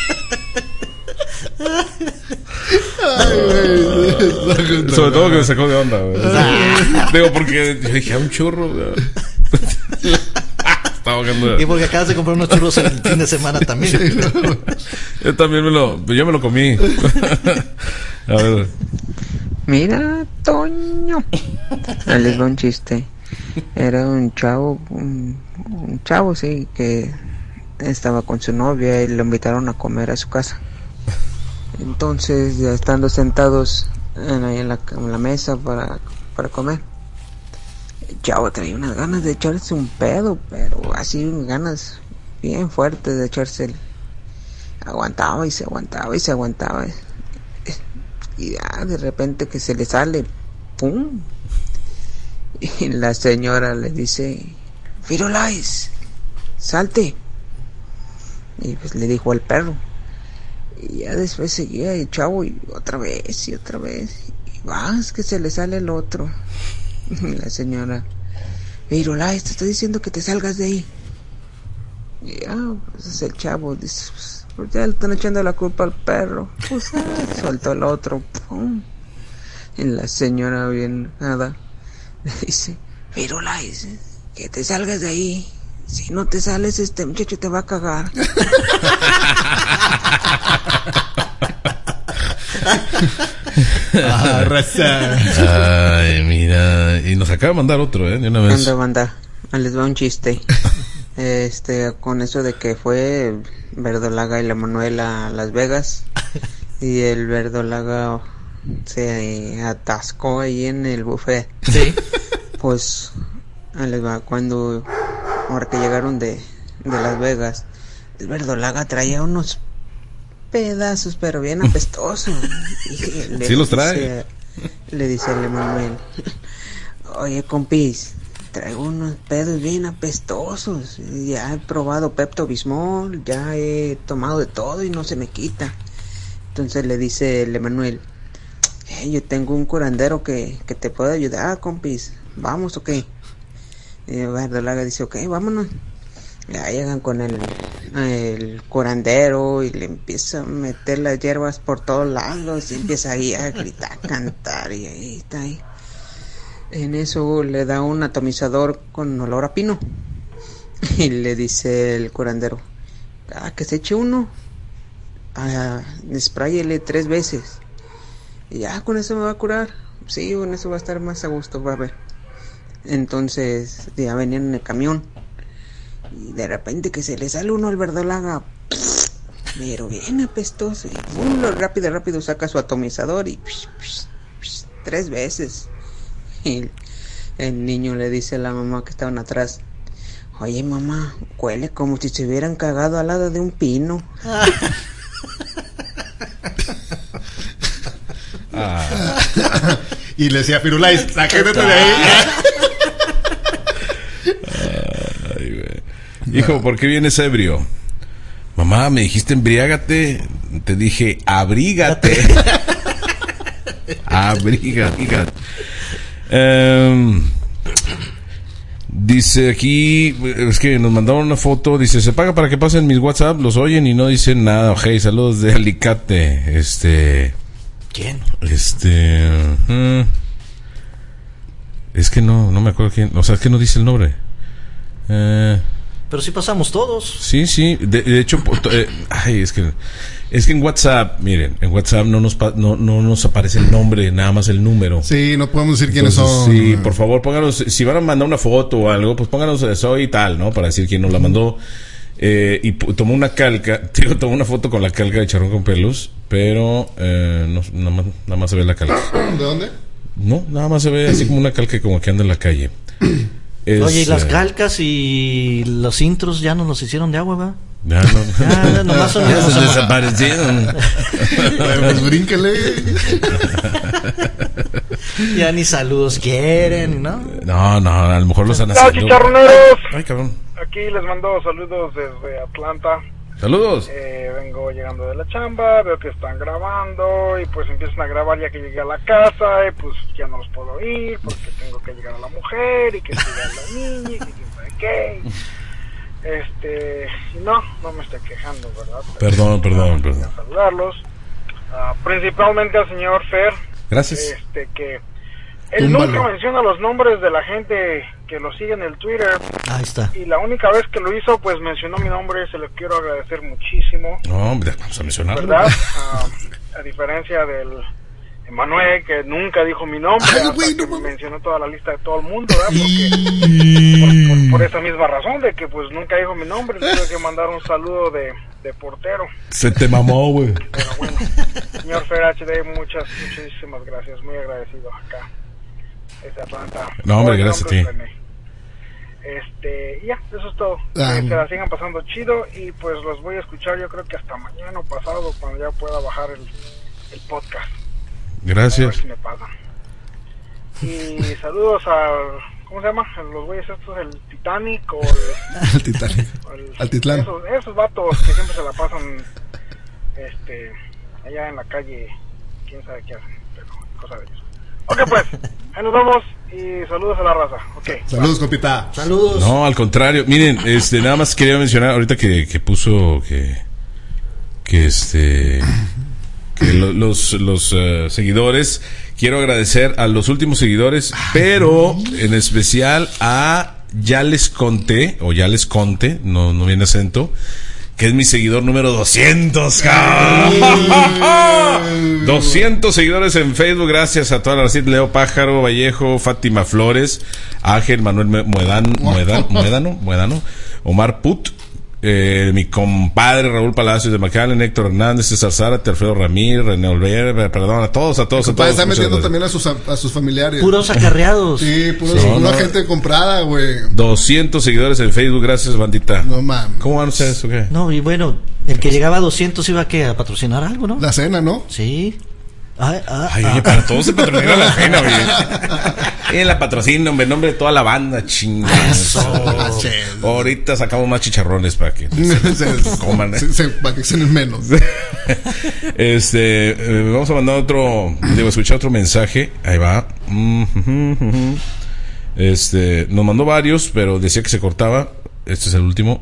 Sobre todo que me sacó de onda, güey. Digo, porque yo dije, un churro. Está trabajando. Y porque acabas de comprar unos churros el fin de semana también. Yo también yo me lo comí. A ver. Mira, Toño. Ahí les va un chiste. Era un chavo, sí, que estaba con su novia y lo invitaron a comer a su casa. Entonces, ya estando sentados en la mesa para comer, el chavo traía unas ganas de echarse un pedo, pero así ganas bien fuertes de echarse. Aguantaba y se aguantaba y se aguantaba. Y ya de repente que se le sale, ¡pum! Y la señora le dice: Firulais, salte. Y pues le dijo al perro. Y ya después seguía el chavo y otra vez. Y vas que se le sale el otro. Y la señora: Firulais, te estoy diciendo que te salgas de ahí. Y ya, pues es el chavo, dice: pues ya le están echando la culpa al perro. Pues soltó el otro, ¡pum! Y la señora bien nada le dice: Firulais, que te salgas de ahí. Si no te sales, este muchacho te va a cagar. Ay, mira. Y nos acaba de mandar otro, de una vez. Manda. Les va un chiste. Con eso de que fue Verdolaga y la Manuela a Las Vegas. Y el Verdolaga se atascó ahí en el buffet. Sí. Pues les va, ahora que llegaron de Las Vegas, el Verdolaga traía unos pedazos pero bien apestosos. Sí los trae. Le dice a Manuel: oye, compis, traigo unos pedos bien apestosos. Ya he probado Pepto-Bismol, ya he tomado de todo y no se me quita. Entonces le dice el Emanuel: yo tengo un curandero que te puede ayudar, compis. ¿Vamos o qué? Y Verdolaga dice: ok, vámonos. Ya llegan con el curandero y le empieza a meter las hierbas por todos lados y empieza ahí a gritar, a cantar, y ahí está ahí. En eso le da un atomizador con olor a pino y le dice el curandero: que se eche uno, spráyele 3 veces y ya con eso me va a curar. Sí, con eso va a estar más a gusto, va a ver. Entonces ya venían en el camión y de repente que se le sale uno al Verdolaga, pero bien apestoso, y uno rápido saca su atomizador y 3 veces. Y el niño le dice a la mamá que estaban atrás: oye, mamá, huele como si se hubieran cagado al lado de un pino. Y le decía: Firulais, sáquete de ahí. Ay, güey. Hijo, ¿por qué vienes ebrio? Mamá, me dijiste embriágate. Te dije abrígate. Abrígate. Dice aquí, es que nos mandaron una foto. Dice: se paga para que pasen mis WhatsApp. Los oyen y no dicen nada. Hey, saludos de Alicate. ¿Quién? Es que no me acuerdo quién. O sea, es que no dice el nombre. Pero sí pasamos todos. Sí. De hecho, es que en WhatsApp, miren, en WhatsApp no nos aparece el nombre, nada más el número. Sí, no podemos decir quiénes Entonces, son. Sí, por favor, pónganos, si van a mandar una foto o algo, pues pónganos soy y tal, ¿no? Para decir quién nos la mandó. Y tomó una tomó una foto con la calca de Charrón con Pelos, pero nada más se ve la calca. ¿De dónde? No, nada más se ve así como una calca como que anda en la calle. Oye, y las calcas y los intros ya nos los hicieron de agua, ¿verdad? Ya nomás son ya se desaparecieron. Pues brínquele. Ya ni saludos quieren, ¿no? No, a lo mejor los han ¡Hola, chicharroneros! Ay, cabrón. Aquí les mando saludos desde Atlanta. Saludos. Vengo llegando de la chamba, veo que están grabando y pues empiezan a grabar ya que llegué a la casa y pues ya no los puedo ir porque tengo que llegar a la mujer y que siga la niña y que quién sabe qué. Y no me estoy quejando, ¿verdad? Perdón. A saludarlos, principalmente al señor Fer. Gracias. Que Él nunca menciona los nombres de la gente que lo sigue en el Twitter. Ahí está. Y la única vez que lo hizo, pues mencionó mi nombre. Se lo quiero agradecer muchísimo. No, hombre, vamos a mencionarlo. ¿Verdad? A diferencia del Emanuel, que nunca dijo mi nombre. Mencionó toda la lista de todo el mundo, ¿verdad? Porque, por esa misma razón, de que pues nunca dijo mi nombre. Le tuve que mandar un saludo de portero. Se te mamó, güey. Pero bueno, señor Fer HD, muchísimas gracias. Muy agradecido acá. Atlanta. No, hombre, gracias a ti. Ya, eso es todo. Que se la sigan pasando chido y pues los voy a escuchar yo creo que hasta mañana o pasado cuando ya pueda bajar el podcast. Gracias. A ver si me pasan. Y saludos al... ¿Cómo se llama? Los güeyes estos, el Titanic o el Titanic. Al Titlán. Esos vatos que siempre se la pasan allá en la calle, quién sabe qué hacen, pero cosa de ellos. Ok, pues, ahí nos vemos y saludos a la raza. Okay, saludos, compita. Saludos. No, al contrario. Miren, nada más quería mencionar ahorita que puso que los seguidores, quiero agradecer a los últimos seguidores, pero en especial a Ya Les Conté, o Ya Les Conte, no viene acento, que es mi seguidor número 200, cabrón. 200 seguidores en Facebook, gracias a toda la recita, Leo Pájaro, Vallejo, Fátima Flores, Ángel, Manuel Muedano, Omar Put, mi compadre Raúl Palacios de McAllen, Héctor Hernández, César Zárate, Alfredo Ramírez, René Olver, perdón, a todos. Está metiendo también a sus familiares. Puros acarreados. Sí, pura gente comprada, güey. 200 seguidores en Facebook, gracias, bandita. No mames. ¿Cómo van ustedes o qué? No, y bueno, el que llegaba a 200 iba a patrocinar algo, ¿no? La cena, ¿no? Sí. Oye, para todos se patrocina la cena, güey. La patrocina, hombre, nombre de toda la banda, chingados. Ahorita sacamos más chicharrones para que coman, para que cenen menos. Vamos a mandar escuchar otro mensaje. Ahí va. Nos mandó varios, pero decía que se cortaba. Este es el último.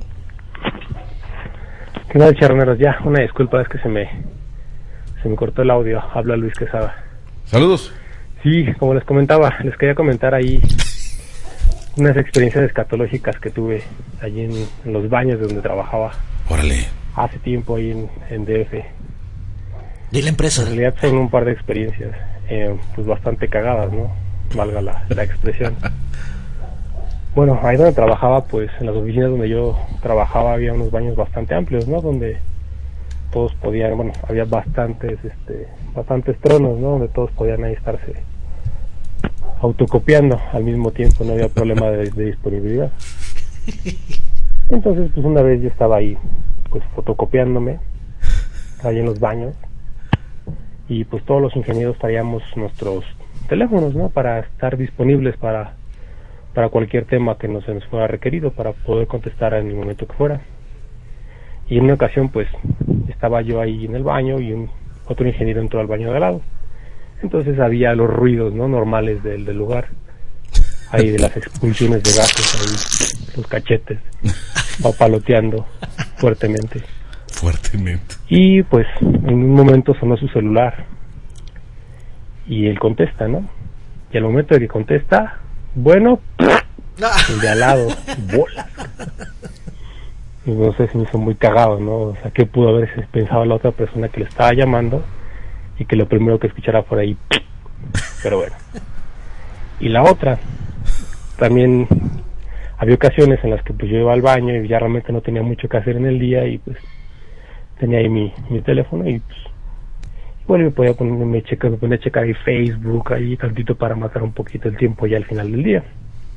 ¿Qué tal, charroneros? Ya, una disculpa, es que se me cortó el audio. Habla Luis Quesada. Saludos. Sí, como les comentaba, les quería comentar ahí unas experiencias escatológicas que tuve allí en los baños de donde trabajaba. Órale. Hace tiempo ahí en DF. ¿De la empresa? En realidad tengo un par de experiencias, pues bastante cagadas, ¿no? Valga la expresión. Bueno, ahí donde trabajaba, pues en las oficinas donde yo trabajaba había unos baños bastante amplios, ¿no? Donde todos podían, bueno, había bastantes tronos, ¿no? Donde todos podían ahí estarse autocopiando al mismo tiempo, no había problema de disponibilidad. Entonces, pues una vez yo estaba ahí, pues fotocopiándome, ahí en los baños, y pues todos los ingenieros traíamos nuestros teléfonos, ¿no? Para estar disponibles para cualquier tema que se nos fuera requerido, para poder contestar en el momento que fuera. Y en una ocasión, pues, estaba yo ahí en el baño y otro ingeniero entró al baño de al lado. Entonces había los ruidos, ¿no? Normales del lugar. Ahí de las expulsiones de gases, ahí los cachetes, papaloteando fuertemente. Y pues, en un momento sonó su celular. Y él contesta, ¿no? Y al momento de que contesta, bueno, el de al lado, bolas. Y no sé, se me hizo muy cagado, ¿no? O sea, ¿qué pudo haber pensado la otra persona que le estaba llamando y que lo primero que escuchara fuera ahí? Pero bueno. Y la otra, también había ocasiones en las que pues yo iba al baño y ya realmente no tenía mucho que hacer en el día y pues tenía ahí mi teléfono y pues igual me ponía a checar ahí Facebook, ahí tantito para matar un poquito el tiempo ya al final del día.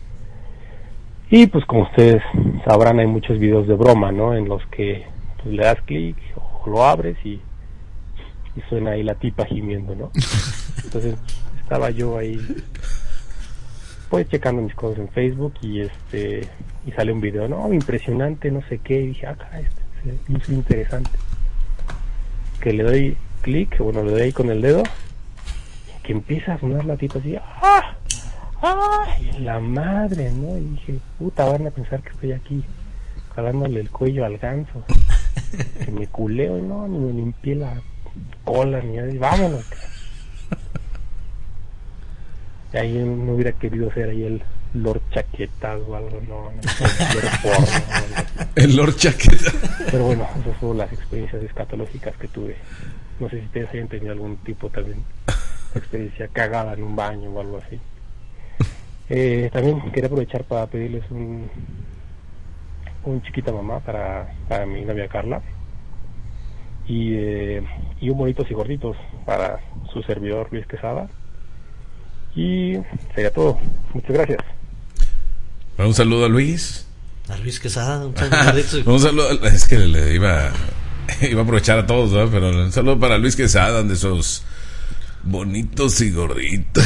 Y pues como ustedes sabrán, hay muchos videos de broma, ¿no? En los que pues, le das clic o lo abres y suena ahí la tipa gimiendo, ¿no? Entonces estaba yo ahí pues checando mis cosas en Facebook y sale un video, no, impresionante, no sé qué, y dije, caray, es interesante. Que le doy clic, bueno, le doy ahí con el dedo y que empieza a sonar la tipa así, ¡ay, la madre!, ¿no? Y dije, puta, van a pensar que estoy aquí jalándole el cuello al ganso. Que me culeo, no, ni me limpié la cola, ni nada, vámonos. ahí no hubiera querido ser ahí el Lord Chaquetas o algo, no Lord Porno, el Lord Chaqueta. Pero bueno, esas fueron las experiencias escatológicas que tuve. No sé si ustedes hayan tenido algún tipo también de experiencia cagada en un baño o algo así. También quería aprovechar para pedirles un chiquita mamá para mi novia Carla y un bonitos y gorditos para su servidor Luis Quesada. Y sería todo. Muchas gracias. Un saludo a Luis. A Luis Quesada, un saludo. Un saludo. Es que le iba a aprovechar a todos, ¿no? Pero un saludo para Luis Quesada, de esos bonitos y gorditos.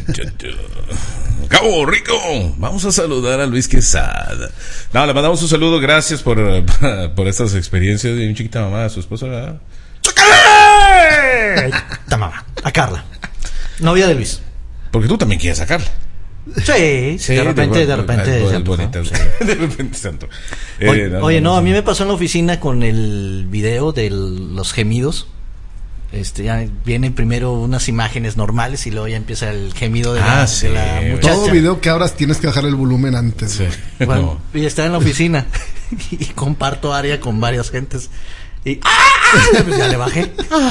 ¡Cabo Rico! Vamos a saludar a Luis Quesada. No, le mandamos un saludo. Gracias por estas experiencias. Y un chiquita mamá a su esposa, ¿verdad? ¡Chiquita mamá! A Carla, novia de Luis. Porque tú también quieres sacarla. Sí, de repente. De repente santo. Oye, no, a mí me pasó en la oficina con el video de los gemidos. Ya vienen primero unas imágenes normales y luego ya empieza el gemido de la muchacha. Todo video que abras tienes que bajar el volumen antes. Sí. Bueno, y estaba en la oficina y comparto área con varias gentes y pues ya le bajé.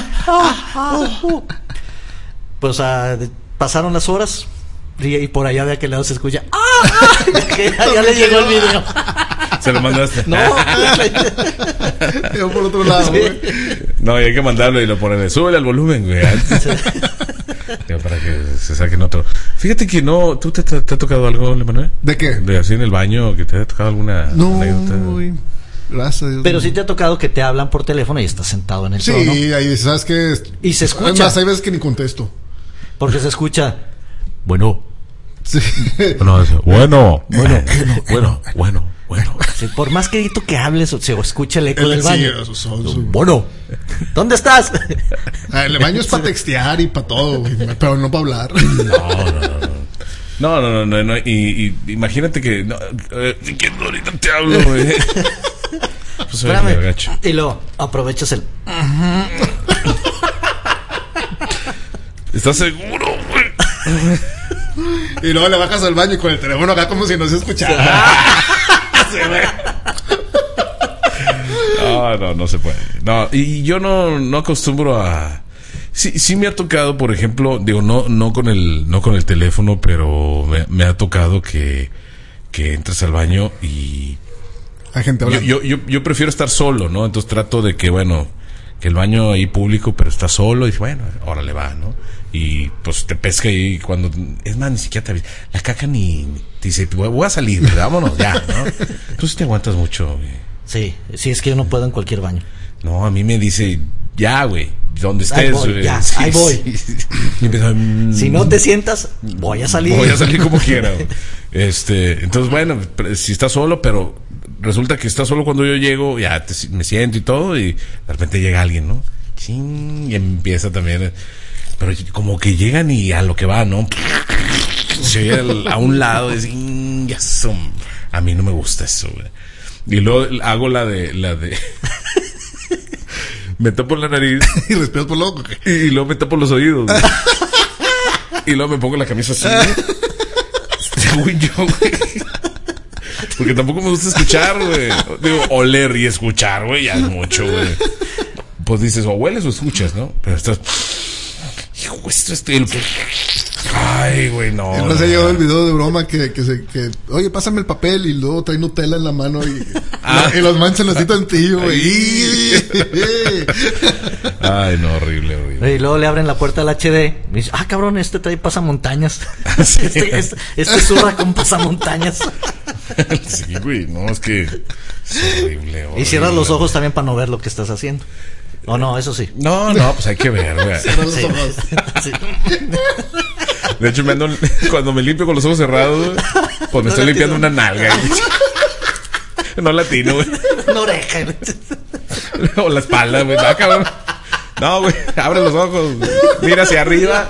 Pues pasaron las horas y por allá de aquel lado se escucha ya le llegó el video. ¿Se lo mandaste? No. Yo por otro lado, güey. No, y hay que mandarlo y lo ponen. Súbele al volumen, güey. Para que se saquen otro. Fíjate que no. ¿Tú te ha tocado algo, Manuel? ¿De qué? De así en el baño, que te ha tocado alguna anécdota. Güey. Gracias a Dios. Pero sí te ha tocado que te hablan por teléfono y estás sentado en el trono. Sí, ahí sabes que. Y se escucha. Es más, hay veces que ni contesto. Porque se escucha. Bueno. Sí. Bueno. Sí, por más querido que hables, se escucha el eco del baño. Sí, bueno, ¿dónde estás? El baño es para textear y para todo, güey, pero no para hablar. No. Y imagínate que. Si quieres, ahorita te hablo, güey. Pues espérame. Y luego aprovechas el. ¿Estás seguro, güey? Y luego le bajas al baño y con el teléfono acá como si no se escuchara. No se puede. No, y yo no acostumbro a. Sí me ha tocado, por ejemplo, digo, no con el teléfono, pero me ha tocado que entres al baño y hay gente hablando. Yo prefiero estar solo, ¿no? Entonces trato de que, bueno, que el baño ahí público, pero está solo y bueno, órale va, ¿no? Y pues te pesca y cuando es más, ni siquiera te avisa. La caca ni te dice, voy a salir, vámonos ya, ¿no? Tú sí te aguantas mucho, güey. Sí, es que yo no puedo en cualquier baño. No, a mí me dice, ya, güey, donde estés, güey. Ya, sí, ahí voy. Sí. Y empiezo, si no te sientas, voy a salir. Voy a salir como quiera, güey. Entonces, bueno, si estás solo, pero resulta que estás solo cuando yo llego, ya me siento y todo, y de repente llega alguien, ¿no? Ching, y empieza también. Pero como que llegan y a lo que va, ¿no? Se oye a un lado, ya son. A mí no me gusta eso, güey. Y luego hago la de me tapo la nariz y respiras por loco. Y luego me tapo los oídos, güey. Y luego me pongo la camisa así, según yo, güey. Porque tampoco me gusta escuchar, güey. Digo, oler y escuchar, güey, ya es mucho, güey. Pues dices, o hueles o escuchas, ¿no? Pero estás... Hijo, esto estoy... Ay, güey, no. Entonces ha llegado el video de broma que oye, pásame el papel y luego trae Nutella en la mano y los manchan así tantillo, güey. Ay, no, horrible. Y luego le abren la puerta al HD y dice, cabrón, trae pasamontañas. Sí. Este zurra con pasamontañas. Sí, güey, no, es que es horrible. Y cierras los ojos también para no ver lo que estás haciendo. ¿O no? Eso sí. No, pues hay que ver, güey. Cierra los ojos. Sí. De hecho, cuando me limpio con los ojos cerrados, güey, pues me estoy limpiando una nalga. No latino, güey. Una oreja. O la espalda, güey. No, cabrón. No, güey. Abre los ojos. Mira hacia arriba.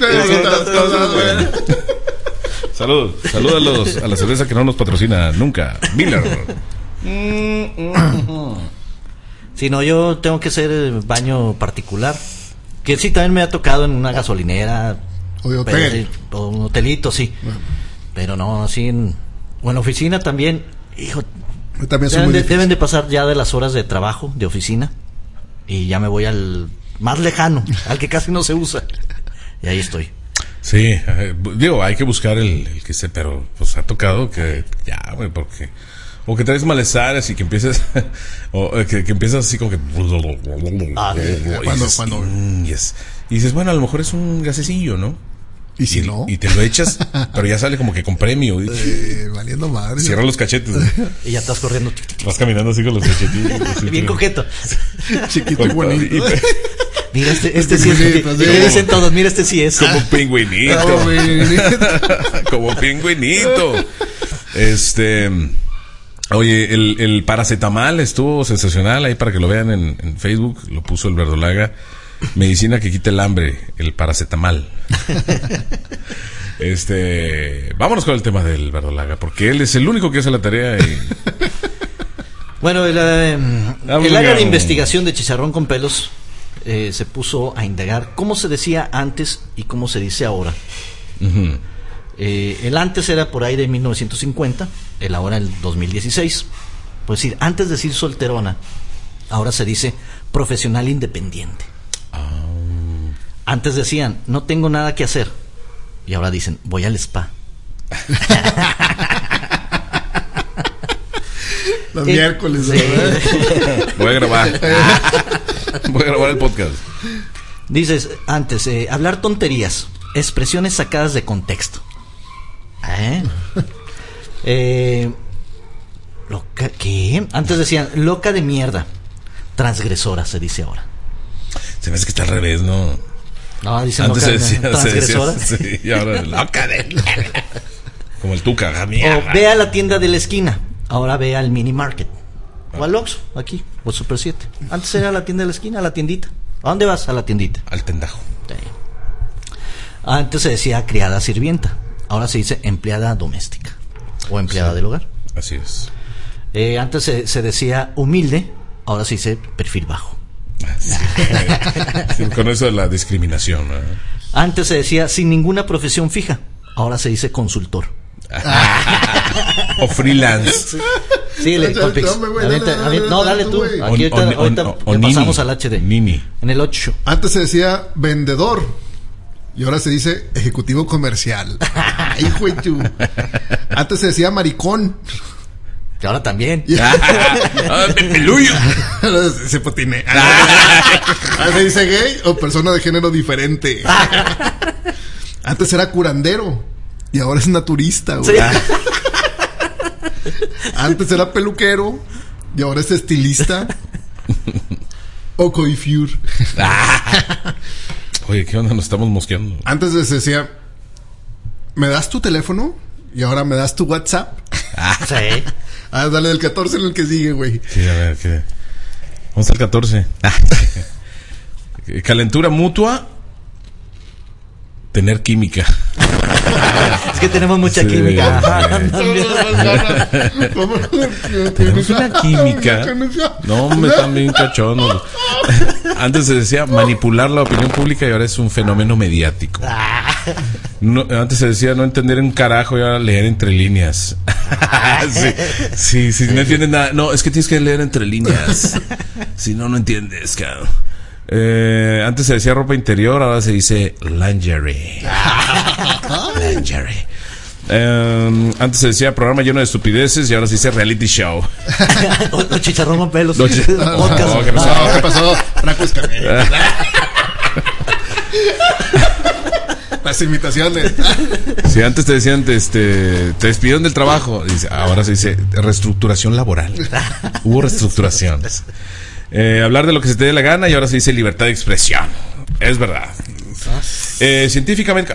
Saludos a la cerveza que no nos patrocina nunca. Miller. Si no, yo tengo que hacer baño particular. Que sí, también me ha tocado en una gasolinera. O de hotel. O un hotelito, sí. Bueno. Pero no, así en oficina también, hijo. También deben de pasar ya de las horas de trabajo, de oficina. Y ya me voy al más lejano, al que casi no se usa. Y ahí estoy. Sí, digo, hay que buscar el que se, pero pues ha tocado que ya, güey, porque o que traes malestares y que empieces o que empiezas así como que cuando y dices, bueno, a lo mejor es un gasecillo, ¿no? Y si no, y te lo echas, pero ya sale como que con premio. Valiendo madre. Cierra los cachetes. Y ya estás corriendo. Vas caminando así con los cachetitos. Bien coqueto. Chiquito y bonito. Mira, este sí es. Como dicen todos, mira, este sí es. Como pingüinito. Como pingüinito. Oye, el paracetamol estuvo sensacional. Ahí para que lo vean en Facebook. Lo puso el Verdolaga. Medicina que quite el hambre, el paracetamol. Vámonos con el tema del Verdolaga, porque él es el único que hace la tarea. Bueno, el área de investigación de Chicharrón con Pelos se puso a indagar cómo se decía antes y cómo se dice ahora. Uh-huh. El antes era por ahí de 1950, el ahora el 2016. Pues decir, antes de decir solterona, ahora se dice profesional independiente. Antes decían, no tengo nada que hacer. Y ahora dicen, voy al spa. Los miércoles. Sí. Voy a grabar el podcast. Dices, antes, hablar tonterías, expresiones sacadas de contexto. ¿Qué? Antes decían, loca de mierda. Transgresora, se dice ahora. Se me hace que está al revés, ¿no? No, dicen antes loca, se decía, transgresora. Sí, y ahora loca de mierda. Como el Tuca, mierda. O ve a la tienda de la esquina, ahora ve al mini market. O al Oxxo, aquí, o Super 7. Antes era la tienda de la esquina, a la tiendita. ¿A dónde vas? A la tiendita. Al tendajo. Sí. Antes se decía criada sirvienta, ahora se dice empleada doméstica o empleada del hogar. Así es. Antes se decía humilde, ahora se dice perfil bajo. Sí. Sí, con eso de la discriminación, ¿no? Antes se decía sin ninguna profesión fija, ahora se dice consultor. O freelance. Sí, no, dale tú. Aquí ahorita pasamos al HD. Nini. En el 8. Antes se decía vendedor y ahora se dice ejecutivo comercial. Hijo de tu. Antes se decía maricón. Que ahora también. Peluyo. Se potine. Se dice gay o persona de género diferente. Antes era curandero y ahora es naturista, güey. Sí. Antes era peluquero y ahora es estilista. O coiffure. Oye, ¿qué onda? Nos estamos mosqueando. Antes se decía, ¿me das tu teléfono? Y ahora me das tu WhatsApp. Sí. Dale del 14 en el que sigue, güey. Sí, a ver, ¿qué? Vamos al 14. Calentura mutua. Tener química. Es que tenemos mucha química. Tenemos una química. No, me están bien cachonos. Antes se decía manipular la opinión pública y ahora es un fenómeno mediático. No, antes se decía no entender un carajo y ahora leer entre líneas. Sí, no entiendes nada. No, es que tienes que leer entre líneas. Si no, no entiendes, cabrón. Antes se decía ropa interior, ahora se dice lingerie. Lingerie. Antes se decía programa lleno de estupideces y ahora se dice reality show. O Chicharrón con Pelos. ¿Qué pasó? Franco Escamilla. Las imitaciones. Si antes te decían te despidieron del trabajo, ahora se dice reestructuración laboral. Hubo reestructuraciones. Hablar de lo que se te dé la gana y ahora se dice libertad de expresión. Es verdad. Científicamente.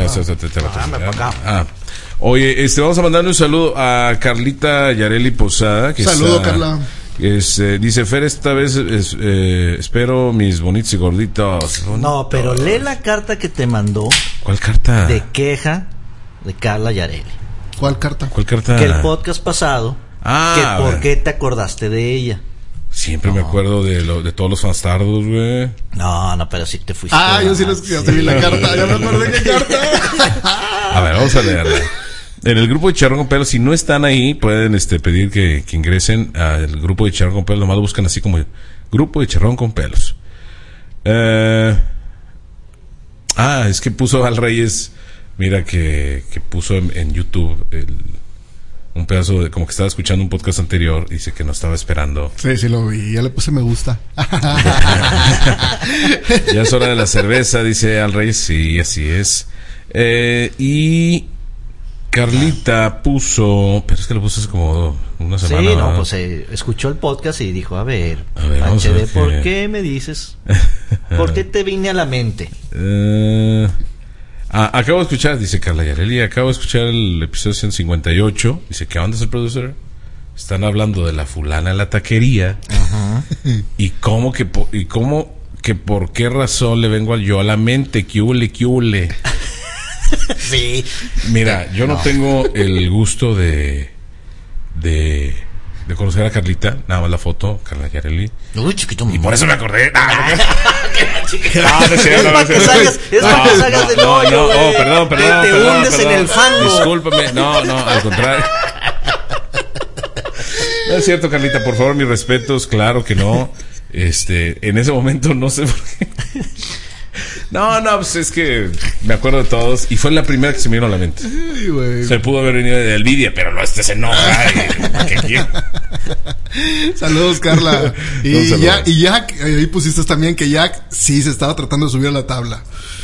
Oye, vamos a mandarle un saludo a Carlita Yareli Posada. Saludo, Carla. Dice Fer, esta vez espero mis bonitos y gorditos. No, pero lee la carta que te mandó. ¿Cuál carta? De queja de Carla Yareli. ¿Cuál carta? ¿Cuál carta? Que el podcast pasado. Que por qué te acordaste de ella. Siempre me acuerdo de todos los bastardos, güey. No, pero sí te fuiste. Yo sí les escribí la carta. Ya me acordé qué carta. A ver, vamos a leerla. En el grupo de Chicharrón con Pelos, si no están ahí, pueden pedir que ingresen al grupo de Chicharrón con Pelos. Nomás lo buscan así como Grupo de Chicharrón con Pelos. Es que puso Al Reyes. Mira que puso en YouTube un pedazo de como que estaba escuchando un podcast anterior. Dice que no estaba esperando. Sí, lo vi. Ya le puse me gusta. Ya es hora de la cerveza, dice Al Reyes. Sí, así es. Y Carlita puso, pero es que lo puso hace como una semana. Sí, no, pues escuchó el podcast y dijo, a ver HD, ¿por qué me dices? ¿Por qué te vine a la mente? Acabo de escuchar, dice Carla Yareli, acabo de escuchar el episodio 158. Dice, ¿qué onda es el producer? Están hablando de la fulana en la taquería. Ajá. Y cómo que por qué razón le vengo yo a la mente. ¿Qué hule? Sí. Mira, yo no tengo el gusto de conocer a Carlita, nada más la foto, Carla Yareli. Uy, chiquito. Y por eso me acordé. Perdón. Te hundes en el fango. Discúlpame. No, al contrario. No es cierto, Carlita, por favor, mis respetos, claro que no. En ese momento no sé por qué. No, pues es que me acuerdo de todos y fue la primera que se me vino a la mente. Sí, se pudo haber venido de Elvidia, pero no estés en Saludos, Carla. Y Jack, ahí pusiste también que Jack sí se estaba tratando de subir a la tabla.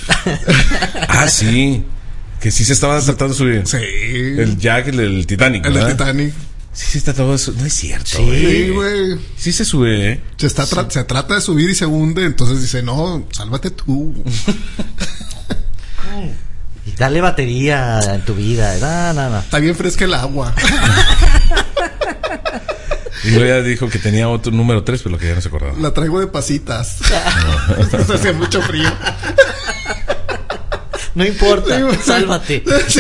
Sí, que sí se estaba tratando de subir. Sí. El Jack, el Titanic, ¿verdad? El del Titanic. Sí está todo eso. No es cierto. Sí, güey. Sí se sube, ¿eh? Se trata de subir y se hunde. Entonces dice, no, sálvate tú. Y dale batería en tu vida. No. Está bien fresca el agua. Y luego ya dijo que tenía otro número 3, pero lo que ya no se acordaba. La traigo de pasitas. Hace mucho frío. No importa, sálvate. Sí.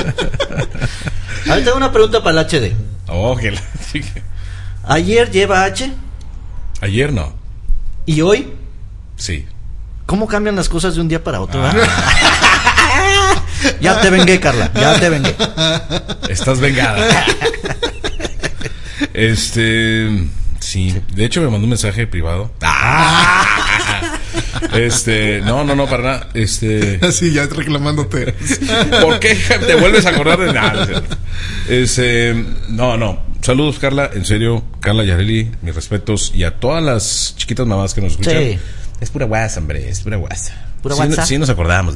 A ver, tengo una pregunta para el HD. ¿Ayer lleva H? Ayer no. ¿Y hoy? Sí. ¿Cómo cambian las cosas de un día para otro? Ya te vengué, Carla. Ya te vengué. Estás vengada. Sí. De hecho, me mandó un mensaje privado. No, para nada. Sí, ya reclamándote. ¿Por qué te vuelves a acordar de nada? No. Saludos, Carla. En serio, Carla Yareli, mis respetos. Y a todas las chiquitas mamás que nos escuchan. Sí. Es pura guasa, hombre. Es pura guasa. ¿Pura WhatsApp? Sí, nos acordamos.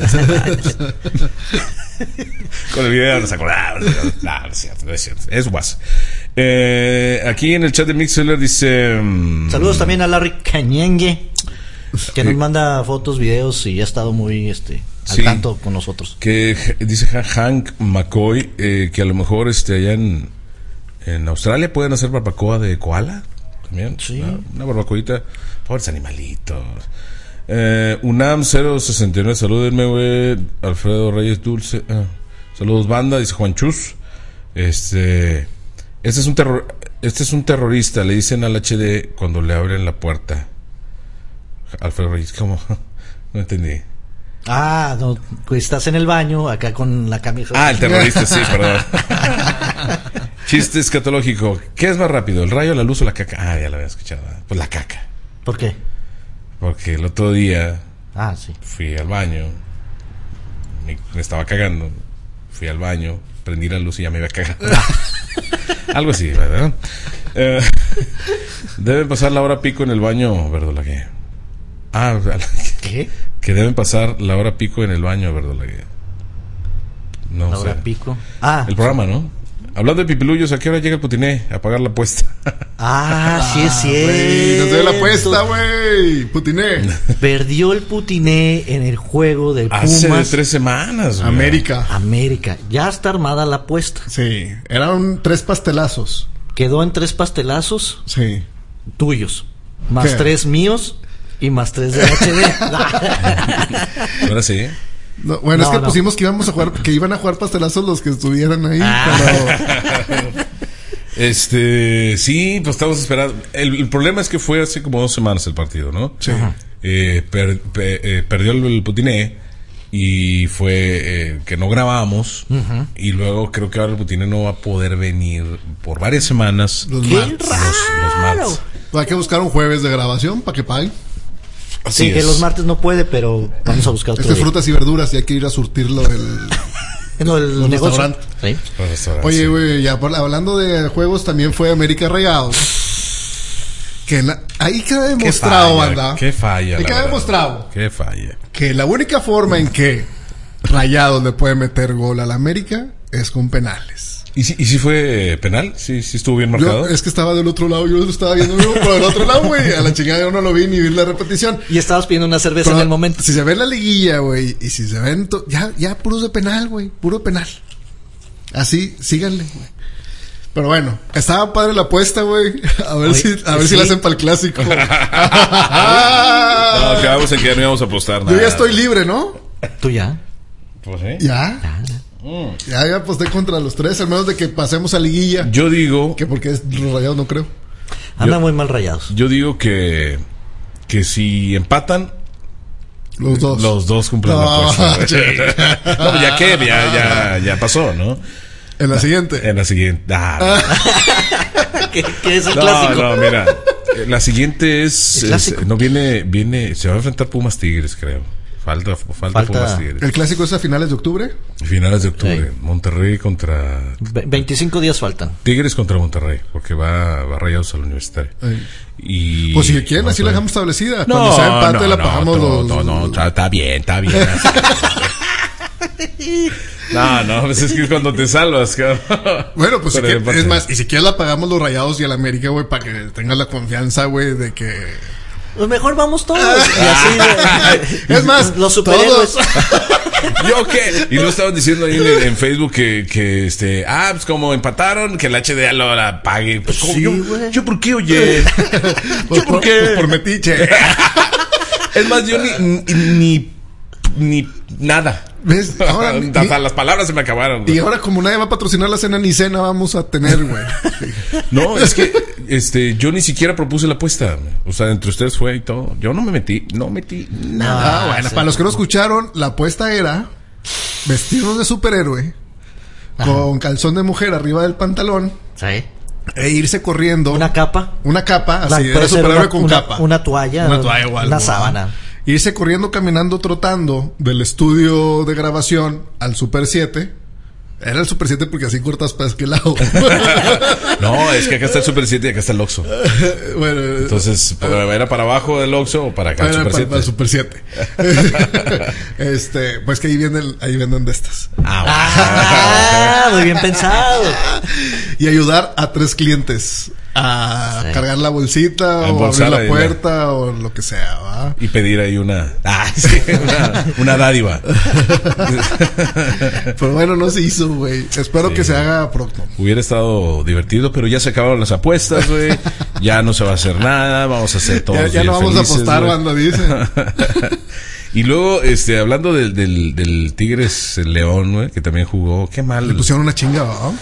Con el video nos acordamos. No es cierto. Es guasa. Aquí en el chat de Mixler dice... Saludos también a Larry Cañengue, que nos manda fotos, videos y ha estado muy al tanto con nosotros. Que dice Hank McCoy que a lo mejor allá en Australia pueden hacer barbacoa de koala también. Sí. Una barbacoita. Pobres animalitos. UNAM 069, salúdenme, güey. Alfredo Reyes Dulce. Saludos, banda, dice Juan Chus. Este es un terrorista, le dicen al HD cuando le abren la puerta. Alfredo Reyes, ¿cómo? No entendí. No, estás en el baño acá con la camisa. El terrorista, sí, perdón. Chiste escatológico. ¿Qué es más rápido, el rayo, la luz o la caca? Ya lo había escuchado. Pues la caca. ¿Por qué? Porque el otro día sí. Fui al baño, me estaba cagando, fui al baño, prendí la luz y ya me iba a cagar. Algo así, ¿verdad? Deben pasar la hora pico en el baño, Verdolague. ¿Qué? Que deben pasar la hora pico en el baño, Verdolague. No la sé. hora pico. El programa, ¿no? Hablando de pipiluyos, ¿a qué hora llega el putiné a pagar la apuesta? Sí es cierto. Nos dio la apuesta, güey. Putiné. Perdió el Putiné en el juego del Pumas. Hace 3 semanas, güey. América. Ya está armada la apuesta. Sí, eran 3 pastelazos. Quedó en 3 pastelazos. Sí. Tuyos. Más ¿Qué? 3 míos y más 3 de HD. Ahora sí. No, es que pusimos que íbamos a jugar, que iban a jugar pastelazos los que estuvieran ahí. Sí, pues estamos esperando. El problema es que fue hace como 2 semanas el partido, ¿no? Sí. Perdió el Putiné y fue que no grabamos. Y luego creo que ahora el Putiné no va a poder venir por varias semanas. Los martes. Los martes. Hay que buscar un jueves de grabación para que paguen. Sí, que los martes no puede, pero vamos a buscar otro día. Frutas y verduras y hay que ir a surtirlo el negocio. ¿Sí? Oye, güey, ya hablando de juegos, también fue América Rayados. Que ahí queda demostrado, banda. Qué falla. Ahí queda demostrado. Qué falla. Que la única forma en que Rayados le puede meter gol a la América es con penales. ¿Y si fue penal? ¿Sí estuvo bien marcado? Es que estaba del otro lado, yo lo estaba viendo por el otro lado, güey. A la chingada yo no lo vi ni vi la repetición. Y estabas pidiendo una cerveza en el momento. Si se ve en la liguilla, güey, y si se ven... Ya puros de penal, güey. Puro penal. Así, síganle, güey. Pero bueno, estaba padre la apuesta, güey. A ver si la hacen para el clásico. No, quedamos en que ya no íbamos a apostar nada. Yo ya estoy libre, ¿no? ¿Tú ya? Pues sí. ¿Ya? Ya aposté contra los 3, al menos de que pasemos a liguilla. Yo digo... Que porque es los Rayados no creo. Andan muy mal Rayados. Yo digo que si empatan... Los dos cumplen la apuesta. No, ya que, ya pasó, ¿no? En la siguiente. ¿Qué es el clásico? No, mira. La siguiente es no viene, se va a enfrentar Pumas Tigres, creo. Falta Pumas Tigres. ¿El clásico es a finales de octubre? Finales de octubre. Sí. Monterrey contra... 25 días faltan. Tigres contra Monterrey, porque va Rayados a la Universitaria. Y pues si quieren, así la dejamos establecida. Cuando sea empate la pagamos está bien. No, pues es que cuando te salvas, cabrón. Bueno, pues es más, y si quieres la pagamos los Rayados y a la América, güey, para que tengas la confianza, güey, de que... Pues mejor vamos todos. Y así, es más, los superhéroes. ¿Yo qué? Y lo estaban diciendo ahí en Facebook que pues como empataron, que el HDA la pague. Pues sí, ¿yo por qué, oye? ¿Yo por qué? Por metiche. Es más, yo ni nada. ¿Ves? Ahora, hasta las palabras se me acabaron, güey. Y ahora como nadie va a patrocinar la cena, ni cena vamos a tener, güey. No, es que yo ni siquiera propuse la apuesta. O sea, entre ustedes fue y todo. Yo no metí nada. Bueno, para los que no escucharon, la apuesta era vestirnos de superhéroe con calzón de mujer arriba del pantalón. Sí. E irse corriendo. Una capa, así, de superhéroe con capa. Una toalla igual. Una sábana. Irse corriendo, caminando, trotando del estudio de grabación al Super 7. Era el Super 7 porque así cortas para aquel lado. No, es que acá está el Super 7 y acá está el Oxxo. Bueno, entonces, ¿era para abajo del Oxxo o para acá el Super 7? Para el Super 7. Pues que ahí venden de estas. Muy bien pensado. Y ayudar a 3 clientes a cargar la bolsita o abrir la puerta o lo que sea, ¿va? Y pedir ahí una dádiva. Pero bueno, no se hizo, güey. Espero que se haga pronto. Hubiera estado divertido, pero ya se acabaron las apuestas, güey. Ya no se va a hacer nada, vamos a hacer todo. Ya no vamos felices, a apostar, cuando dicen. Y luego, hablando del Tigres León, güey, que también jugó, qué mal. ¿Le pusieron una chinga, ¿no?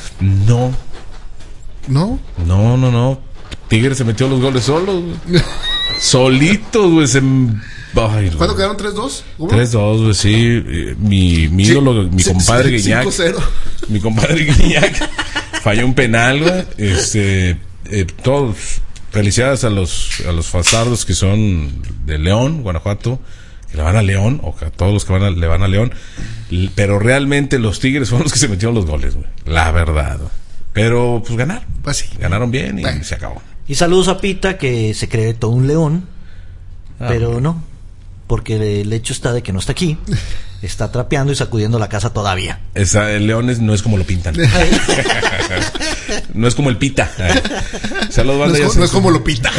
No. No. Tigres se metió los goles solos, güey. Solitos, güey. ¿Cuánto quedaron? ¿3-2? 3-2, güey, sí. Mi ídolo, mi compadre Guiñac. 5-0. Mi compadre Guiñac falló un penal, güey. Todos, felicidades a los fastardos que son de León, Guanajuato, que le van a León, o a todos los que le van a León. Pero realmente los Tigres fueron los que se metieron los goles, güey. La verdad, güey. Pero pues ganaron. Pues sí. Ganaron bien y se acabó. Y saludos a Pita, que se cree todo un león. Pero no. Porque el hecho está de que no está aquí. Está trapeando y sacudiendo la casa todavía. El león no es como lo pintan. No es como el Pita. Saludos, banda. No es como lo Pita.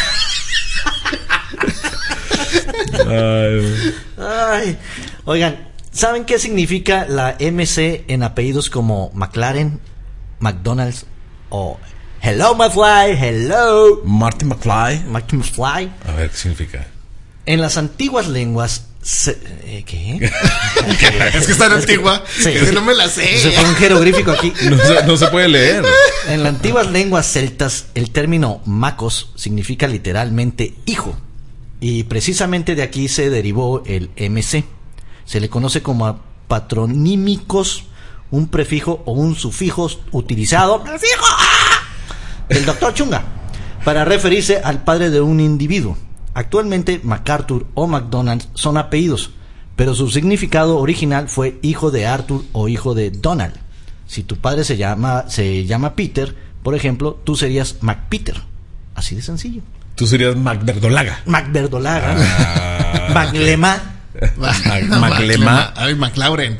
Ay. Oigan, ¿saben qué significa la MC en apellidos como McLaren, McDonald's o Hello McFly, hello Marty McFly? A ver, ¿qué significa? En las antiguas lenguas, ¿Qué? Es que está en antigua. Sí. Es que no me la sé. Se fue un jeroglífico aquí. No se puede leer. En las antiguas lenguas celtas, el término macos significa literalmente hijo. Y precisamente de aquí se derivó el MC. Se le conoce como patronímicos, un prefijo o un sufijo utilizado el doctor Chunga para referirse al padre de un individuo. Actualmente MacArthur o McDonald son apellidos, pero su significado original fue hijo de Arthur o hijo de Donald. Si tu padre se llama Peter, por ejemplo, tú serías MacPeter. Así de sencillo. Tú serías MacVerdolaga. MacVerdolaga. Maclema. Maclema. Ay, McLaurin.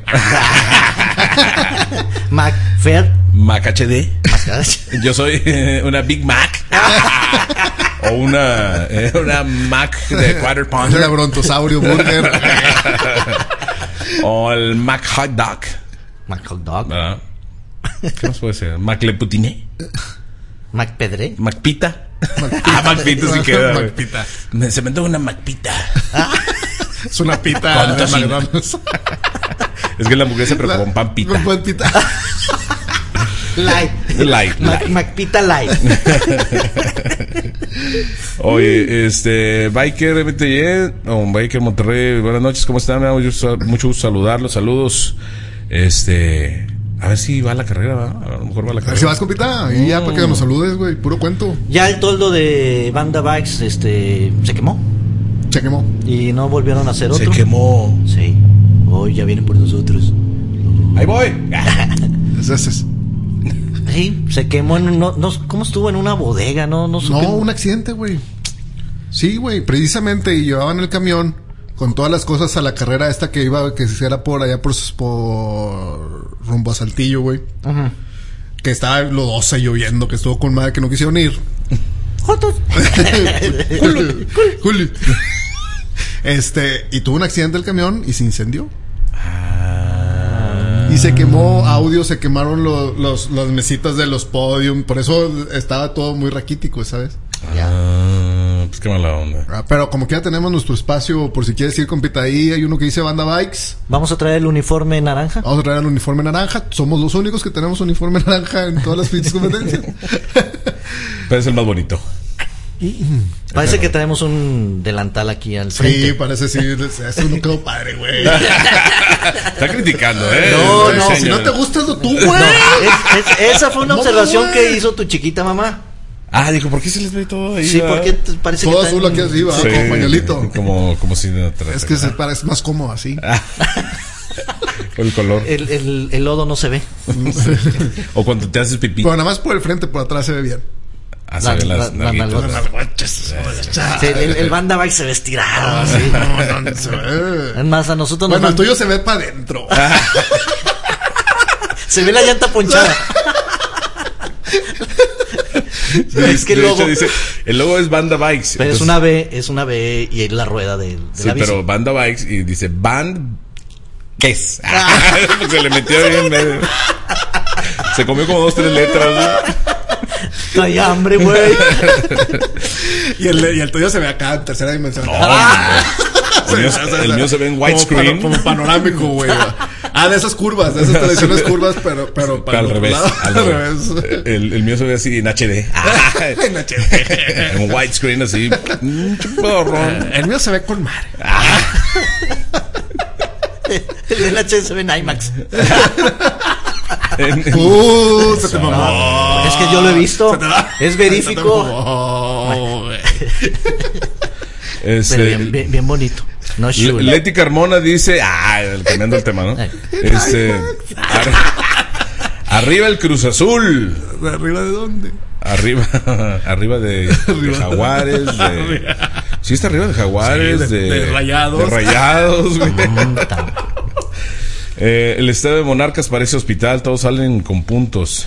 MacFed. MacHD. Yo soy una Big Mac. O una Mac de Quarter Pounder. La Brontosaurio Burger. O el Mac Hot Dog. Mac Hot Dog. ¿Qué más puede ser? Mac Le Poutiné. Mac Pedré. Macpita. Macpita sí queda. Macpita. Se me antoja una Macpita. Es una pita de McDonald's. Es que la hamburguesa pero con pan pita. Con pan pita. Light. Macpita Light. Oye, Biker MTY o Biker Monterrey, buenas noches, ¿cómo están? Mucho gusto saludarlos, saludos. A ver si va a la carrera, ¿va? A lo mejor va a la carrera. Si vas, compita, y ya para que nos saludes, güey, puro cuento. Ya el toldo de Banda Bikes se quemó. Se quemó. Y no volvieron a hacer otro. Se quemó. Sí. Hoy ya vienen por nosotros. Ahí voy. Ese. Sí, se quemó ¿cómo estuvo? En una bodega, no supe. No, un accidente, güey. Sí, güey, precisamente, y llevaban el camión con todas las cosas a la carrera esta que se era por allá por rumbo a Saltillo, güey. Uh-huh. Que estaba lodosa y lloviendo, que estuvo con madre que no quisieron ir. ¡Jotos! Juli. Y tuvo un accidente el camión y se incendió. Y se quemó audio, se quemaron las mesitas de los podium. Por eso estaba todo muy raquítico, ¿sabes? Pues qué mala onda. Pero como que ya tenemos nuestro espacio, por si quieres ir, compita, ahí hay uno que dice Banda Bikes. ¿Vamos a traer el uniforme naranja? Vamos a traer el uniforme naranja. Somos los únicos que tenemos uniforme naranja en todas las pinches competencias. Pero es el más bonito. Parece que traemos un delantal aquí al frente. Sí, parece, sí. Eso no quedó padre, güey. Está criticando, No, si no te gusta lo tú, güey. Esa fue una observación que hizo tu chiquita mamá. Dijo, ¿por qué se les ve todo ahí? Sí, porque parece todo que azul aquí así, va, como pañuelito. Como si no es que es más cómodo así. El color. El lodo no se ve. O cuando te haces pipí. Pero nada más por el frente, por atrás se ve bien. El Banda Bike se ve estirado. No se ve. Es más, a nosotros nos el tuyo se ve para adentro. Se ve la llanta ponchada. Es que el logo dice, el logo es Banda Bikes. Pero entonces, es una B y es la rueda de la bici. Pero Banda Bikes y dice Band es. Se le metió bien medio. Se comió como 2-3 letras. Hay hambre, güey. y el tuyo se ve acá en tercera dimensión. El mío se ve en widescreen. Como panorámico, güey. De esas curvas, de esas televisiones curvas, pero al revés. El mío se ve así en HD. En HD. En widescreen así. El mío se ve con mar. El HD se ve en IMAX. Se te mamó. Es que yo lo he visto. Es verífico. Pero bien bonito. No es chulo. Leti Carmona dice, cambiando el tema, ¿no? Arriba el Cruz Azul. ¿Arriba de dónde? Arriba de Jaguares. Sí, está arriba de Jaguares. De Rayados. De Rayados, güey. El estadio de Monarcas parece hospital, todos salen con puntos.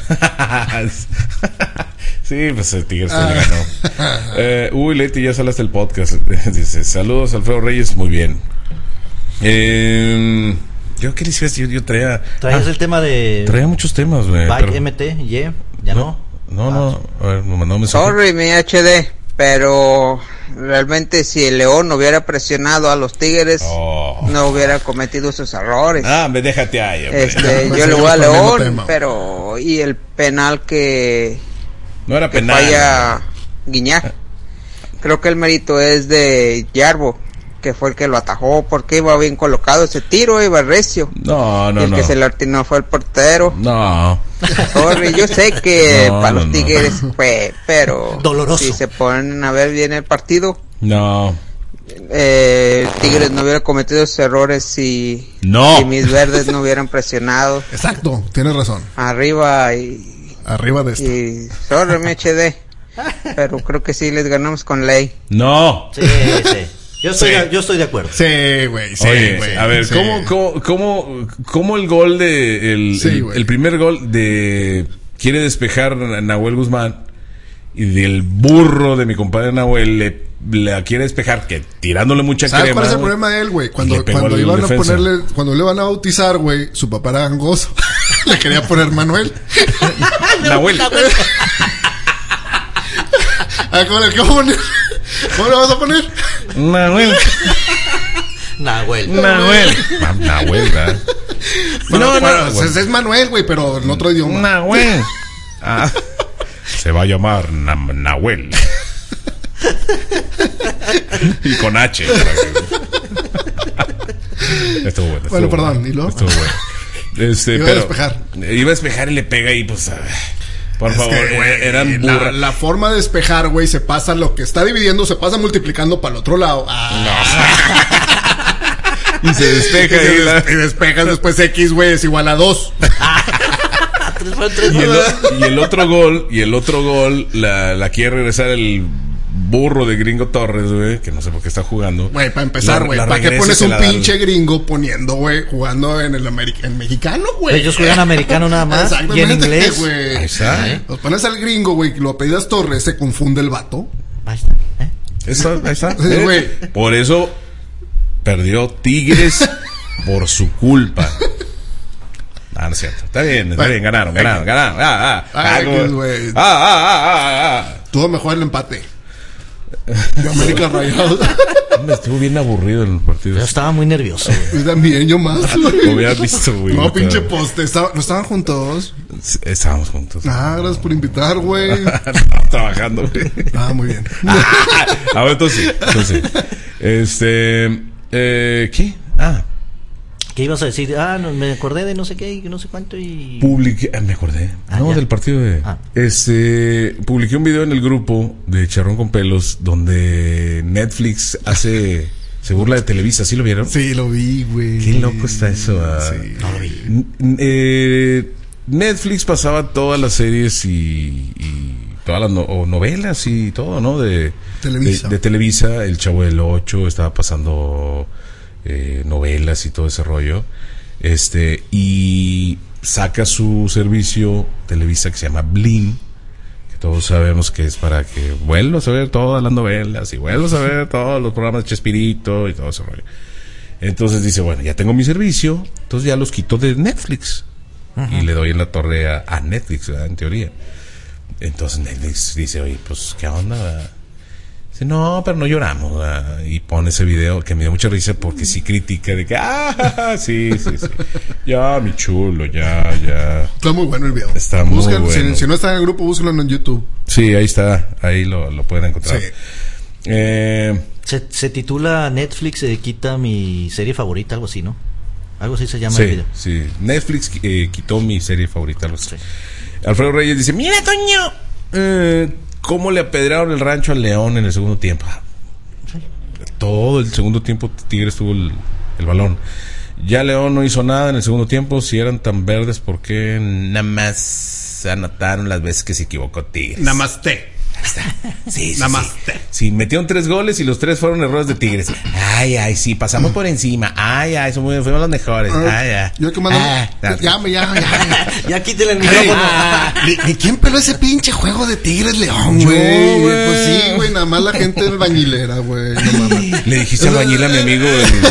Sí, pues el Tigres le ganó. Leti, ya sale hasta el podcast. Dice, saludos, Alfredo Reyes, muy bien. ¿Yo qué decías? Yo traía... Traías el tema de... Traía muchos temas, güey. Bike MT, ya no. No. A ver, me mandó un mensaje. Sorry, mi HD, pero realmente si el León hubiera presionado a los Tigres, no hubiera cometido esos errores. Déjate ahí. Yo le voy a León, pero y el penal que no era penal, falla Guiñac, creo que el mérito es de Yarbo, que fue el que lo atajó, porque iba bien colocado ese tiro, iba recio. El que se le atinó fue el portero. Sorry, yo sé que para los Tigres fue, pero doloroso. Si se ponen a ver bien el partido, Tigres no hubiera cometido esos errores si mis verdes no hubieran presionado. Exacto, tienes razón. Arriba de esto. Y sorry, me HD, pero creo que sí les ganamos con ley. Sí. Yo estoy de acuerdo. Sí, güey. Oye, a ver, ¿cómo el gol de el primer gol de quiere despejar Nahuel Guzmán y del burro de mi compadre Nahuel le quiere despejar, que tirándole mucha crema? ¿Sabes cuál es el problema de él, güey? Cuando iban a ponerle, cuando le iban a bautizar, güey, su papá era gangoso. Le quería poner Manuel. Nahuel. ¿Cómo le vas a poner? Nahuel, ¿verdad? Es Manuel, güey, pero en otro idioma. Nahuel. Se va a llamar Nahuel. Y con H. Estuvo bueno. Bueno, perdón, ¿y luego? Estuvo bueno. Iba a despejar y le pega y pues... Por favor, eran burras. La forma de despejar, güey, se pasa lo que está dividiendo, se pasa multiplicando para el otro lado. Y se despeja y despejas después X, güey, es igual a 2. Y el otro gol, la quiere regresar el burro de Gringo Torres, güey, que no sé por qué está jugando. Güey, para empezar, güey, ¿para qué pones un pinche gringo jugando en mexicano, güey? Ellos juegan americano nada más y en inglés, güey. Ahí está. Los pones al gringo, güey, que lo apellidas Torres, se confunde el vato. Ahí está. Sí, por eso perdió Tigres por su culpa. No es cierto. Está bien, ganaron. Tuvo mejor el empate. De América Rayados. Estuvo bien aburrido en el partido. Yo estaba muy nervioso. Yo también, yo más. Lo hubiera visto, güey. No, pinche poste. ¿No estaban juntos? Estábamos juntos. Gracias por invitar, güey. Trabajando, güey. Muy bien. A ver, entonces. ¿Qué? ¿Qué ibas a decir? Me acordé de no sé qué y no sé cuánto y... me acordé. Del partido de... publiqué un video en el grupo de Charrón con Pelos donde Netflix se burla de Televisa. ¿Sí lo vieron? Sí, lo vi, güey. Qué loco está eso. Sí. No lo vi. Netflix pasaba todas las series y todas las novelas y todo, ¿no? De Televisa. De Televisa. El Chavo del Ocho estaba pasando... novelas y todo ese rollo, y saca su servicio Televisa que se llama Blim, que todos sabemos que es para que vuelvas a ver todas las novelas y vuelvas a ver todos los programas de Chespirito y todo ese rollo. Entonces dice, bueno, ya tengo mi servicio, entonces ya los quito de Netflix. Y le doy en la torre a Netflix, ¿verdad? En teoría. Entonces Netflix dice, oye, pues qué onda. Dice, no, pero no lloramos, ¿verdad? Y pone ese video que me dio mucha risa porque sí critica de que sí, ya mi chulo, ya está muy bueno el video. Está muy bueno. Si no está en el grupo, búsquenlo en YouTube. Sí, ahí está, ahí lo pueden encontrar. Sí. Se titula Netflix quita mi serie favorita, algo así, ¿no? Algo así se llama el video. Sí, Netflix quitó mi serie favorita, algo así. Sí. Alfredo Reyes dice, mira, Toño, ¿cómo le apedraron el rancho al León en el segundo tiempo? Sí. Todo el segundo tiempo Tigres tuvo el balón. Ya León no hizo nada en el segundo tiempo. Si eran tan verdes, ¿por qué nada más anotaron las veces que se equivocó Tigres? Namaste. Sí. Sí, metieron 3 goles y los 3 fueron errores de Tigres. Sí, pasamos por encima. Fuimos los mejores. Yo que mando. Ya quítale el micrófono. ¿Y quién peló ese pinche juego de Tigres León, güey? Pues sí, güey, nada más la gente del bañilera, güey. No, le dijiste albañil a mi amigo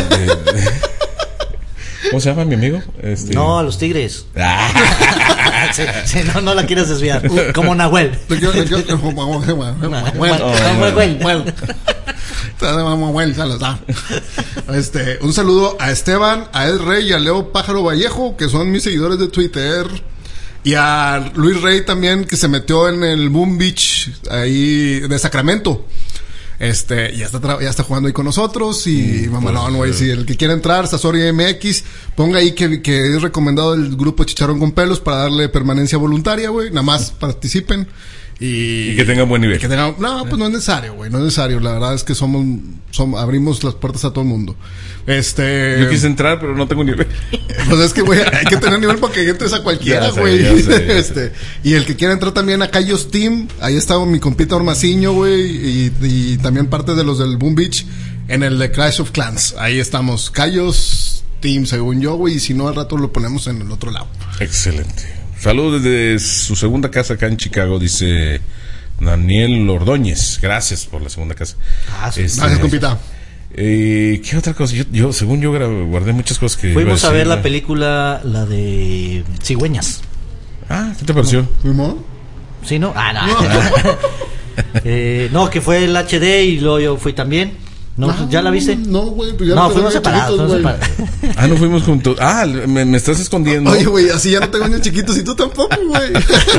¿cómo se llama mi amigo? No, a los Tigres. Sí, no la quieres desviar. Como Nahuel. Un saludo a Esteban, a Ed Rey y a Leo Pájaro Vallejo, que son mis seguidores de Twitter. Y a Luis Rey también, que se metió en el Boom Beach ahí de Sacramento. Ya está jugando ahí con nosotros. Y mamalón, güey. Si el que quiera entrar, Sasori MX, ponga ahí que es recomendado el grupo Chicharrón con Pelos para darle permanencia voluntaria, güey. Nada más participen. Y que tengan buen nivel. No, pues no es necesario, güey. No es necesario. La verdad es que abrimos las puertas a todo el mundo. Yo quise entrar, pero no tengo nivel. Pues es que, güey, hay que tener nivel para que entres a cualquiera, güey. Y el que quiera entrar también a Cayos Team, ahí está mi compita Ormaciño, güey. Y también parte de los del Boom Beach en el de Clash of Clans. Ahí estamos. Cayos Team, según yo, güey. Y si no, al rato lo ponemos en el otro lado. Excelente. Saludos desde su segunda casa acá en Chicago, dice Daniel Ordóñez. Gracias por la segunda casa. Gracias, compita. ¿Qué otra cosa? Yo según yo guardé muchas cosas que fuimos a ver la película, la de Cigüeñas. ¿Qué te pareció? ¿Fuimos? Sí, ¿no? No, que fue el HD y luego yo fui también. No, ¿ya la viste? No, güey, pues ya no, fuimos separados. No fuimos juntos. Me estás escondiendo. Oye, güey, así ya no tengo niños chiquitos y tú tampoco, güey.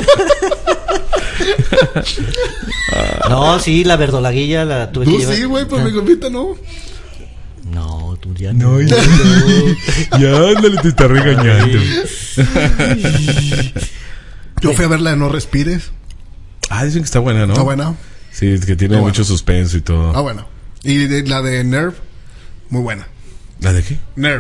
No, sí, la verdolaguilla la tuve que llevar. Tú sí, güey, pues mi compita no. No, tú ya no. Ya ándale, te está regañando. Yo fui a ver la de No Respires. Dicen que está buena, ¿no? Está buena. Sí, es que tiene mucho suspenso y todo. Bueno. Y la de Nerve, muy buena. ¿La de qué? Nerve.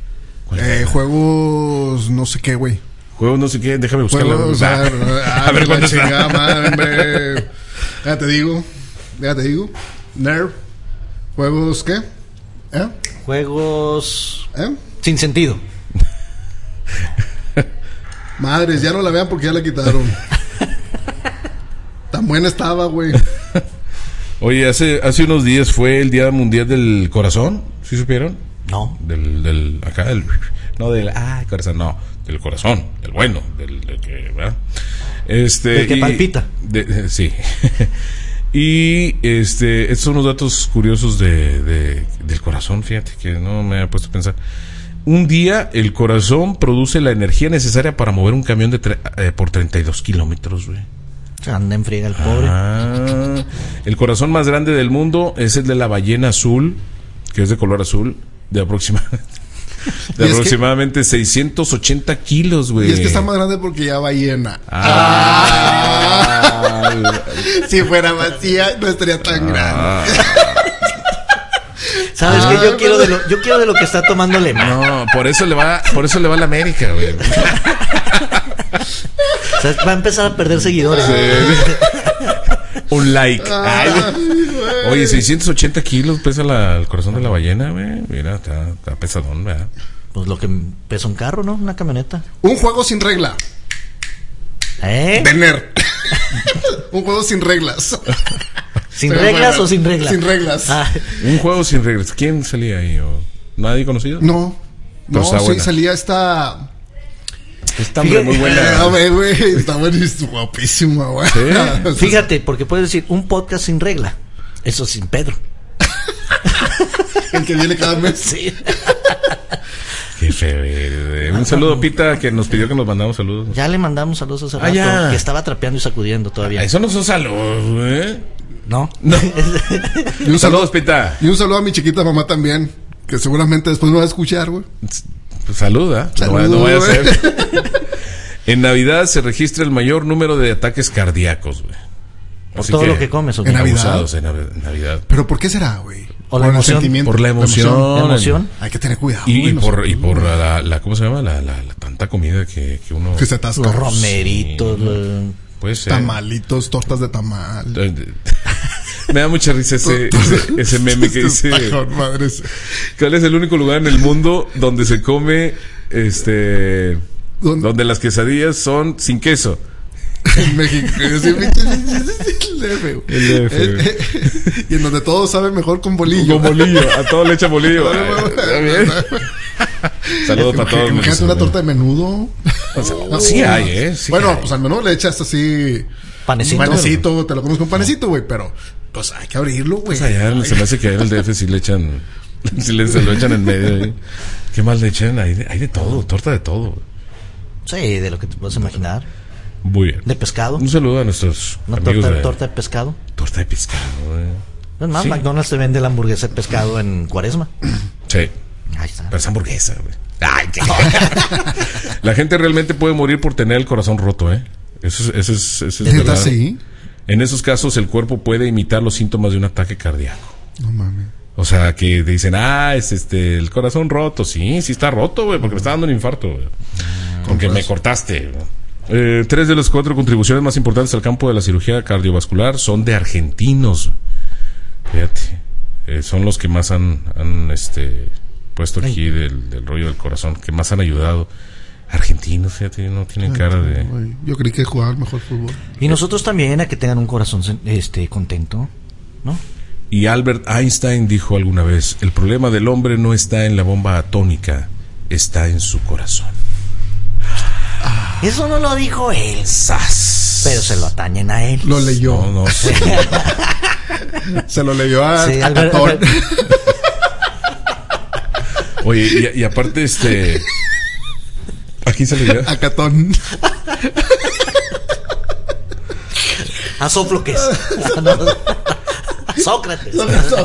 Juegos no sé qué, güey. Juegos no sé qué, déjame buscarla. A ver cuánto está. Madre, ya te digo. Nerve. ¿Juegos qué? Juegos sin sentido. Madres, ya no la vean porque ya la quitaron. Tan buena estaba, güey. Oye, hace unos días fue el Día Mundial del Corazón, ¿sí supieron? No. Corazón, no, del corazón, el bueno, del que, ¿verdad? El que palpita. Sí. Y estos son unos datos curiosos del corazón, fíjate, que no me había puesto a pensar. Un día el corazón produce la energía necesaria para mover un camión por 32 kilómetros, güey. Anda en friega el pobre. El corazón más grande del mundo es el de la ballena azul, que es de color azul, de aproximadamente 680 kilos, güey. Y es que está más grande porque ya ballena. Si fuera vacía, no estaría tan grande. ¿Sabes qué? Yo quiero de lo que está tomando Lema. No, por eso le va a la América, güey. O sea, va a empezar a perder seguidores. Sí. Un like. Oye, 680 kilos pesa el corazón de la ballena, güey. Mira, está pesadón, ¿verdad? Pues lo que pesa un carro, ¿no? Una camioneta. Un juego sin regla. Tener. Un juego sin reglas. ¿Sin reglas o sin reglas? Sin reglas. Un juego sin reglas. ¿Quién salía ahí? ¿Nadie conocido? No, sí, salía esta... Esta hombre muy buena. Güey, está buenísima, guapísima, güey. ¿Sí? Fíjate, porque puedes decir un podcast sin regla. Eso sin Pedro. El que viene cada mes. Sí. Qué feo. Un saludo, Pita, que nos pidió que nos mandamos saludos. Ya le mandamos saludos hace rato, que estaba trapeando y sacudiendo todavía. Eso no son saludos, güey. No. Y un saludo, Pita. Y un saludo a mi chiquita mamá también, que seguramente después me va a escuchar, güey. Pues saluda. No vaya a ser. En Navidad se registra el mayor número de ataques cardíacos, güey. Por todo lo que comes, ¿o qué? En Navidad. En Navidad. ¿Pero por qué será, güey? ¿O la emoción? Por la emoción. Hay que tener cuidado. Y por la ¿cómo se llama? La tanta comida que uno... Que se atasca. Los romeritos. Sí, puede ser. Tamalitos, tortas de tamal. Me da mucha risa ese meme que dice... ¿Cuál es el único lugar en el mundo donde se come donde las quesadillas son sin queso? En México. El DF. Y en donde todo sabe mejor con bolillo. Con bolillo. A todo le echa bolillo. Saludos para todos. Imagínate una torta de menudo. Sí hay, Sí bueno, pues al menudo le echas así... Panecito. Panecito, te lo comes con panecito, güey, pero Pues hay que abrirlo, güey. Pues allá se me hace que en el DF sí le echan... si se lo echan en medio. ¿Qué más le echan? Hay de todo, torta de todo. Sí, de lo que te puedes imaginar. Muy bien. De pescado. Un saludo a nuestros amigos torta de pescado. Torta de pescado, Es más, sí. McDonald's te vende la hamburguesa de pescado en Cuaresma. Sí. Ahí está. Pero es hamburguesa, güey. Ay, la gente realmente puede morir por tener el corazón roto, Eso es verdad. Sí. En esos casos el cuerpo puede imitar los síntomas de un ataque cardíaco. No mames. O sea, que dicen, es el corazón roto. Sí está roto, güey, porque me está dando un infarto, güey. Porque me cortaste, güey. 3 de las 4 contribuciones más importantes al campo de la cirugía cardiovascular son de argentinos. Fíjate, son los que más han puesto aquí del rollo del corazón, que más han ayudado. Argentinos, fíjate, no tienen cara de... Yo creí que jugaban mejor fútbol. Y nosotros también, a que tengan un corazón contento, ¿no? Y Albert Einstein dijo alguna vez, el problema del hombre no está en la bomba atómica, está en su corazón. Eso no lo dijo él. ¡Sas! Pero se lo atañen a él. Lo leyó. No sé. Se lo leyó a Albert. Catón. Oye, y aparte ¿a quién se leyó? A Catón. A Sófocles. Sócrates.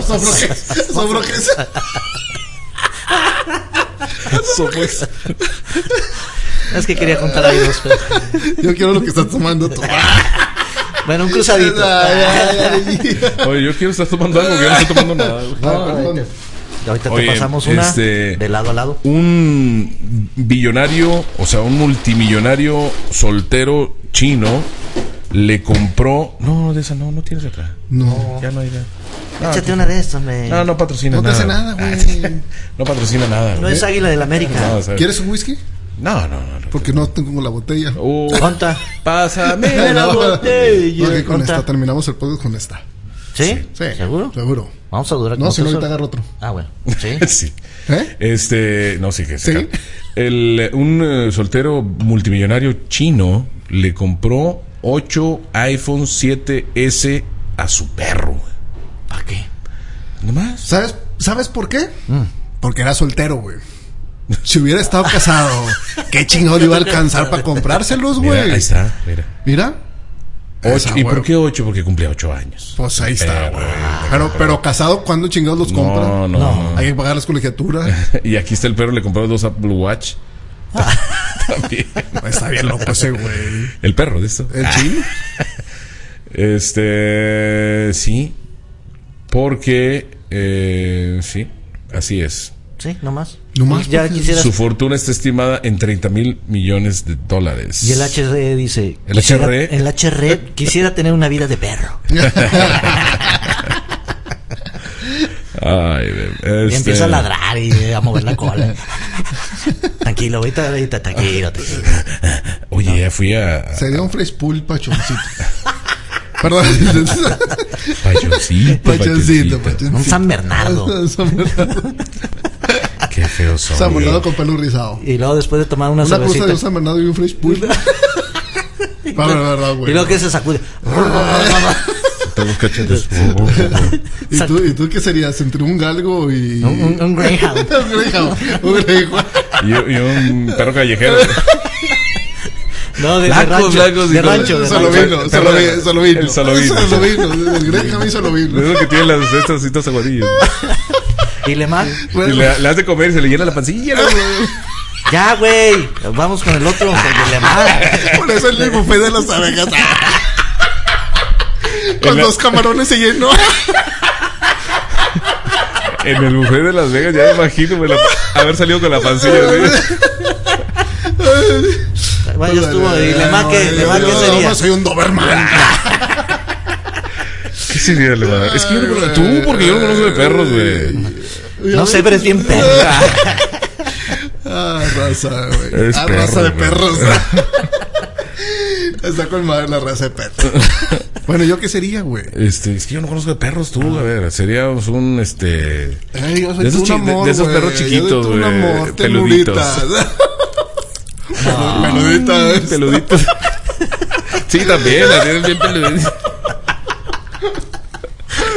Sófocles. Es que quería contar ahí dos. Yo quiero lo que estás tomando tú. Bueno, un cruzadito. Oye, yo quiero estar tomando algo, que yo no estoy tomando nada. Ahorita te pasamos una de lado a lado. Un billonario, o sea, un multimillonario soltero chino le compró... No, de esa no tienes otra. No. Ya no hay... Échate una de estas, hombre. No patrocina nada. No te hace nada, güey. No patrocina nada. No es Águila del América. No, ¿quieres un whisky? No. Porque no tengo la botella. ¿Cuánta? Pásame la botella. Porque con esta terminamos el podcast con esta. ¿Sí? Sí. ¿Seguro? Vamos a durar. No, si no, ahorita agarro otro. Ah, bueno. Sí. Sí. ¿Eh? Sí, que sí. Un soltero multimillonario chino le compró 8 iPhone 7S a su perro. ¿Para qué? ¿Nomás? ¿Sabes por qué? Porque era soltero, güey. Si hubiera estado casado, ¿qué chingón iba a alcanzar para comprárselos, güey? Ahí está, mira. 8, ¿Y por qué 8? Porque cumplía 8 años. Pues ahí está, güey. Pero casado, ¿cuándo chingados los compra? No. Hay que pagar las colegiaturas. Y aquí está el perro, le compró 2 Apple Watch. También. Está bien loco ese, güey. El perro de esto. ¿El chino? Sí. Porque, sí, así es. Sí, nomás. Ya quisieras... Su fortuna está estimada en $30,000 millones. Y el HR dice... ¿El HR? El HR quisiera tener una vida de perro. Ay, y empieza a ladrar y a mover la cola. Tranquilo, ahorita, tranquilo. Oye, ya fui a... Sería un fresh pool pachoncito. Perdón. Pachoncito. Un San Bernardo. Qué feo son. San Bernardo con pelo rizado. Y luego después de tomar una cervecita. Cosa de un San Bernardo y un fresh pool. Verdad, güey. Y luego que se sacude. Los cachetes. ¿Y tú qué serías? ¿Entre un galgo y...? Un greyhound. Un greyhound. Y un perro callejero. No, de rancho. De rancho. Salovino. El salovino. El greyhound y salovino. Es lo que tiene las estas citas aguadillas. ¿Y Lemar? Y le hace comer y se le llena la pancilla. Ya, güey. Vamos con el otro, con el Lemar. Por eso el buffet de las abejas. Con 2 camarones se llenó. En el buffet de Las Vegas, ya me imagino haber salido con la pancilla. Bueno, ya estuvo. ¿Y Lemar qué sería? No, soy un Doberman. ¿Qué sería Lemar? Es que yo no conozco. Tú, porque yo no conozco de perros, güey. No sé, pero es bien perro. Raza, güey. Raza de perros. Está con madre la raza de perros. Bueno, ¿yo qué sería, güey? Es que yo no conozco de perros, tú, a ver, seríamos un, yo soy de esos, un amor, de esos güey. perros chiquitos, güey. Un amor, peluditos. Peluditos. Sí, también, la tienen bien peluditos.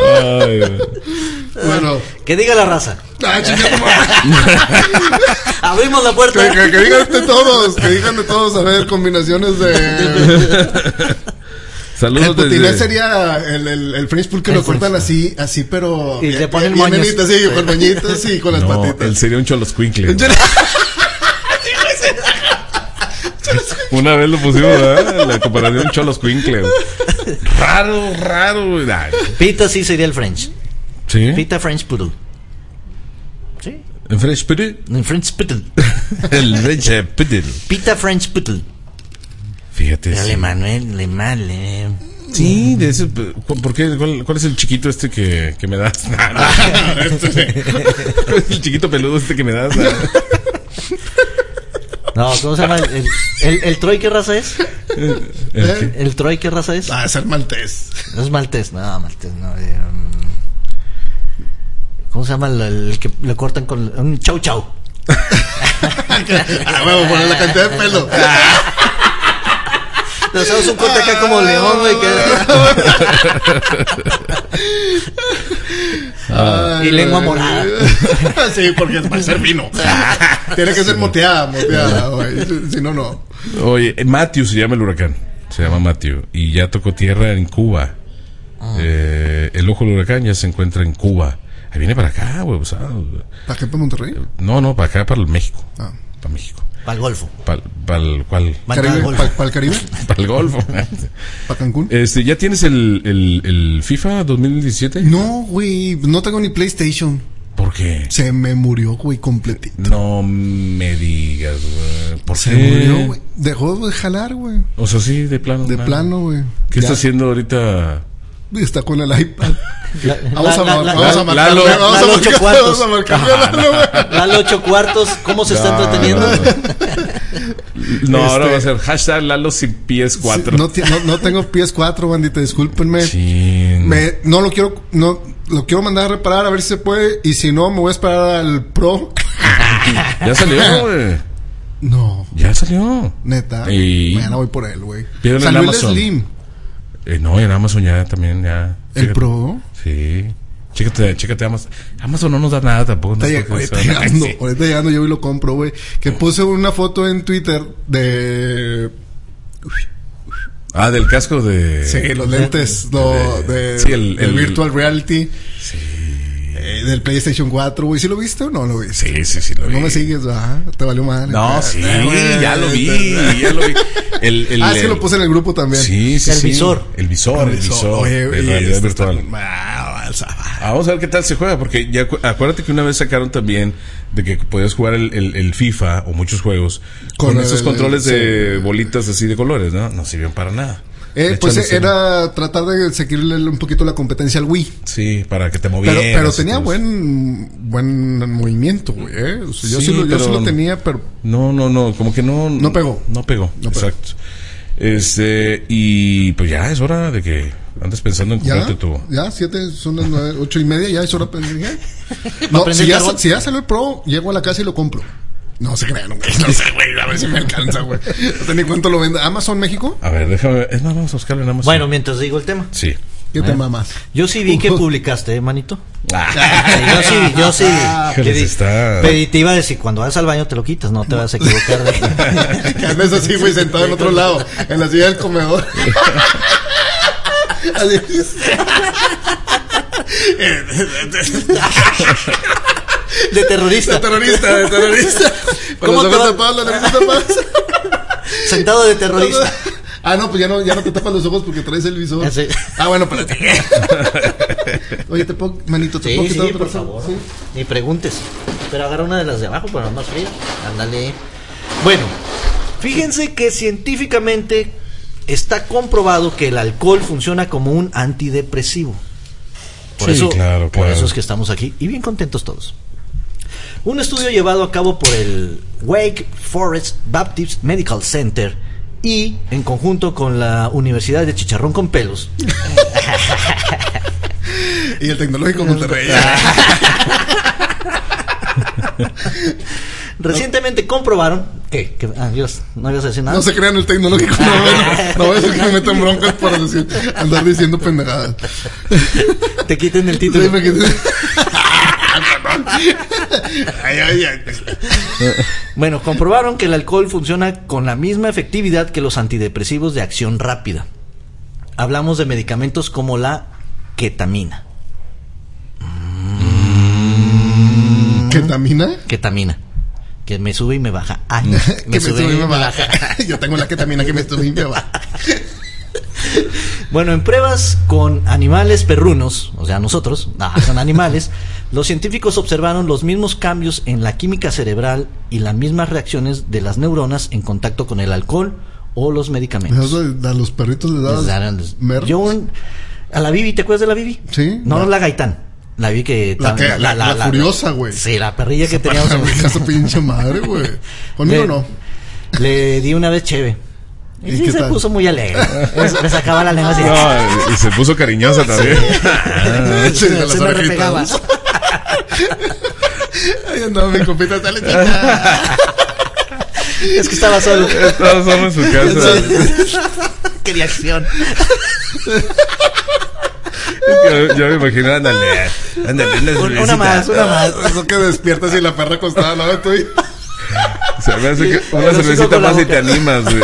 Ay, Bueno. Que diga la raza. Ah, chingada. Abrimos la puerta. Que digan de todos. Que digan de todos. A ver, combinaciones de... Saludos. El putilé sería el French pool que lo cortan así, pero... Y le ponen bien moños. nenita, sí, con moñitos y con las patitas. Él sería un choloscuincle. Una vez lo pusimos, ¿verdad? La comparación choloscuincle. Raro. Ay. Pita sí sería el French. ¿Sí? Pita French Poodle. ¿Sí? ¿En French Poodle? En French Poodle. El French Poodle. Pita French Poodle. Fíjate. Dale, Sí. Manuel, le mal, Sí, de ese, ¿por qué? ¿Cuál es el chiquito este que me das? ¿Cuál es el chiquito peludo este que me das? No, ¿cómo se llama? ¿El Troy qué raza es? ¿El Troy qué raza es? Ah, es el maltés. No es maltés, no. ¿Cómo se llama el que le cortan con un chau chau? Vamos a poner la cantidad de pelo. Nos hacemos un corte acá como león, güey. Y lengua morada. Sí, porque es para ser vino. Tiene que ser moteada, güey. Si no, no. Oye, Matthew se llama el huracán. Se llama Matthew. Y ya tocó tierra en Cuba. El ojo del huracán ya se encuentra en Cuba. Ahí viene para acá, güey. ¿Para qué? ¿Para Monterrey? No, para acá, para el México. Para México. Para el Golfo. ¿Para ¿cuál? ¿Para el Caribe? Para el Golfo. ¿Para Cancún? ¿Ya tienes el FIFA 2017? No, güey. No tengo ni PlayStation. ¿Por qué? Se me murió, güey, completito. No me digas, güey. ¿Por Se qué? murió, güey. Dejó de jalar, güey. O sea, sí, de plano. De plano, güey. ¿Qué está haciendo ahorita? Está con el iPad. Vamos a marcarle. Lalo 8 cuartos. Vamos a marcarle a Lalo, güey. Lalo 8 cuartos. ¿Cómo se está entreteniendo? No, ahora va a ser hashtag Lalo sin PS4. No tengo PS4, bandita, discúlpenme. No lo quiero mandar a reparar a ver si se puede. Y si no, me voy a esperar al Pro. Ya salió, güey. No. Ya salió. Neta. Y mañana voy por él, güey. Pídelo Salió en el Amazon. Slim. No, en Amazon ya también, ya. ¿El Pro? Sí. Chécate Amazon. Amazon no nos da nada tampoco. Ahorita llegando, yo y lo compro, güey. Que puse una foto en Twitter de... Del casco de... Sí, los lentes. Sí, el Virtual Reality. Sí. Del PlayStation 4, güey. ¿Sí lo viste o no lo viste? Sí, lo vi. No me sigues, te valió mal. No, sí, ya lo vi. Es que lo puse en el grupo también. Sí. El visor. El visor. Oye, de realidad virtual. Vamos a ver qué tal se juega, porque ya acuérdate que una vez sacaron también de que podías jugar el FIFA o muchos juegos con esos controles de bolitas así de colores, ¿no? No sirvieron para nada. Pues era tratar de seguirle un poquito la competencia al Wii. Sí, para que te movieras. Pero tenía buen movimiento, güey. O sea, yo sí lo tenía, pero... No, como que no... No pegó. No pegó, exacto. Y pues ya es hora de que andes pensando en comprarte tu... Ya, 7, son las 9, 8:30, ya es hora de... No, si ya salió el Pro, llego a la casa y lo compro. No se crean, güey. No sé, güey. A ver si me alcanza, güey. No sé ni cuánto lo vende. ¿Amazon México? A ver, déjame. Es más, vamos a buscarlo en Amazon. Bueno, mientras digo el tema. Sí. ¿Qué tema más? Yo sí vi que publicaste, manito. Yo sí. Pero te iba a decir, cuando vas al baño te lo quitas, no te vas a equivocar de... Que andes así, güey, sentado en otro lado, en la silla del comedor. Así. De terrorista. Con los ojos tapados, la nariz tapada. Sentado de terrorista. No, pues ya no te tapas los ojos porque traes el visor. Sí. Bueno, espérate. Oye, ¿te puedo quitar por favor. Sí. Ni preguntes. Pero agarra una de las de abajo para más fría. Ándale. Bueno, fíjense que científicamente está comprobado que el alcohol funciona como un antidepresivo. Por eso es que estamos aquí y bien contentos todos. Un estudio llevado a cabo por el Wake Forest Baptist Medical Center y en conjunto con la Universidad de Chicharrón con Pelos y el Tecnológico Monterrey recientemente comprobaron ¿Qué? Dios, ¿no ibas a decir nada? No se crean el tecnológico. No voy a decir que me metan broncas por andar diciendo pendejadas. Te quiten el título. Sí, me quiten. Bueno, comprobaron que el alcohol funciona con la misma efectividad que los antidepresivos de acción rápida. Hablamos de medicamentos como la ketamina. ¿Ketamina? Ketamina. Que me sube y me baja. Ay, me sube y me baja. Yo tengo la ketamina que me sube y me baja. Bueno, en pruebas con animales perrunos, o sea, nosotros, con animales, los científicos observaron los mismos cambios en la química cerebral y las mismas reacciones de las neuronas en contacto con el alcohol o los medicamentos. A los perritos les dabas a la Bibi, ¿te acuerdas de la Bibi? Sí. No, la Gaitán. La vi que... La furiosa, güey. Sí, la perrilla que teníamos en mi casa, pinche madre, güey. Conmigo no. Le di una vez cheve. Y sí, se puso muy alegre. Le sacaba la lengua así. No, y se puso cariñosa también. Sí, se me repegaba. Ahí andaba mi compita talentita. Es que estaba solo. Estaba solo en su casa. Quería acción. Yo me imagino, ándale. Una más. Eso que despiertas y la perra acostada al lado de tú. Se me hace que una cervecita más y te animas, güey.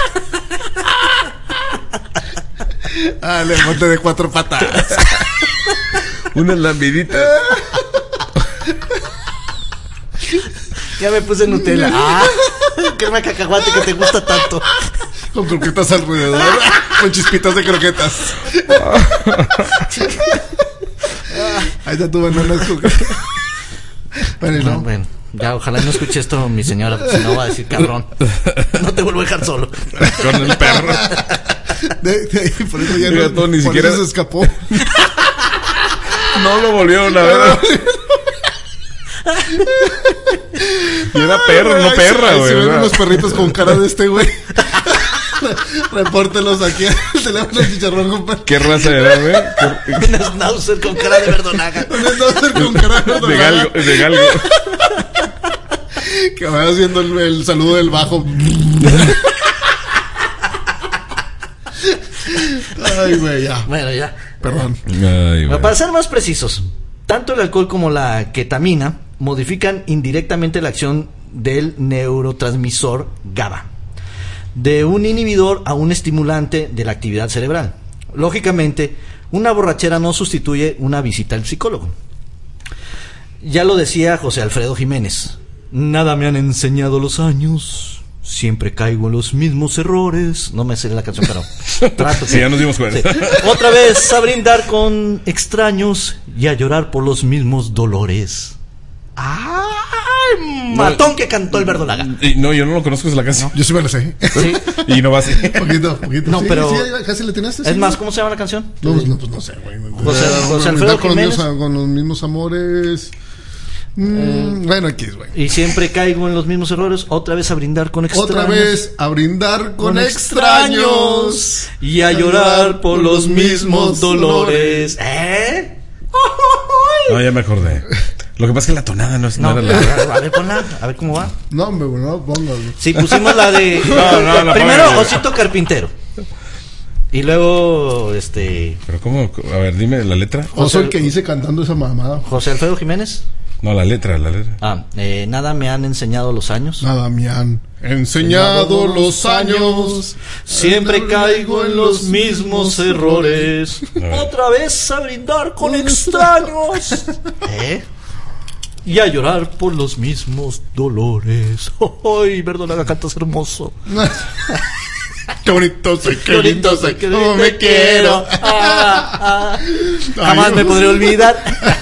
Le monte de 4 patadas. Unas lambiditas. Ya me puse Nutella. Crema cacahuate que te gusta tanto. Con croquetas alrededor. Con chispitas de croquetas. Ahí está tu banana. Bueno, ya ojalá no escuche esto mi señora, porque si no va a decir cabrón. No te vuelvo a dejar solo. Con el perro. Por eso ya no, ni siquiera se escapó. No lo volvieron a ver. Y era perro, no perra, güey. Si ven unos perritos con cara de este güey, repórtelos aquí al teléfono del Chicharrón, compadre. ¿Qué raza era, güey? Un schnauzer con cara de verdolaga. Un schnauzer con cara de verdolaga. De galgo. Que vaya haciendo el saludo del bajo. Ay, güey, ya. Bueno, ya. Perdón. Ay, para ser más precisos, tanto el alcohol como la ketamina modifican indirectamente la acción del neurotransmisor GABA, de un inhibidor a un estimulante de la actividad cerebral. Lógicamente, una borrachera no sustituye una visita al psicólogo. Ya lo decía José Alfredo Jiménez: nada me han enseñado los años, siempre caigo en los mismos errores. No me sé la canción, pero trato. Sí, ya nos dimos cuenta. Sí. Otra vez a brindar con extraños y a llorar por los mismos dolores. ¡Ay! Matón que cantó el verdolaga. No, yo no lo conozco, es la canción. Yo sí me la sé. Sí. Y no va así. Poquito. No, sí, pero. Sí, casi le tienes. Es más, ¿cómo se llama la canción? No, pues no sé, güey. José Alfredo Jiménez. Con los mismos amores. Bueno, aquí es, güey. Y siempre caigo en los mismos errores. Otra vez a brindar con extraños. Otra vez a brindar con extraños. Y a llorar por los mismos dolores. No, ya me acordé. Lo que pasa es que la tonada no era la... A ver, ponla, a ver cómo va. No, hombre, no, póngalo. Sí, pusimos la de... No, primero, Osito Carpintero. Y luego, ¿Pero cómo? A ver, dime la letra. ¿O soy el que hice cantando esa mamada? José Alfredo Jiménez. No, la letra. Nada me han enseñado los años. Nada me han enseñado los años. Siempre caigo en los mismos errores. Otra vez a brindar con extraños. Y a llorar por los mismos dolores. ¡Ay, verdolaga, cantas hermoso! ¡Qué bonito soy, qué lindo soy, cómo me quiero! Jamás me podré olvidar.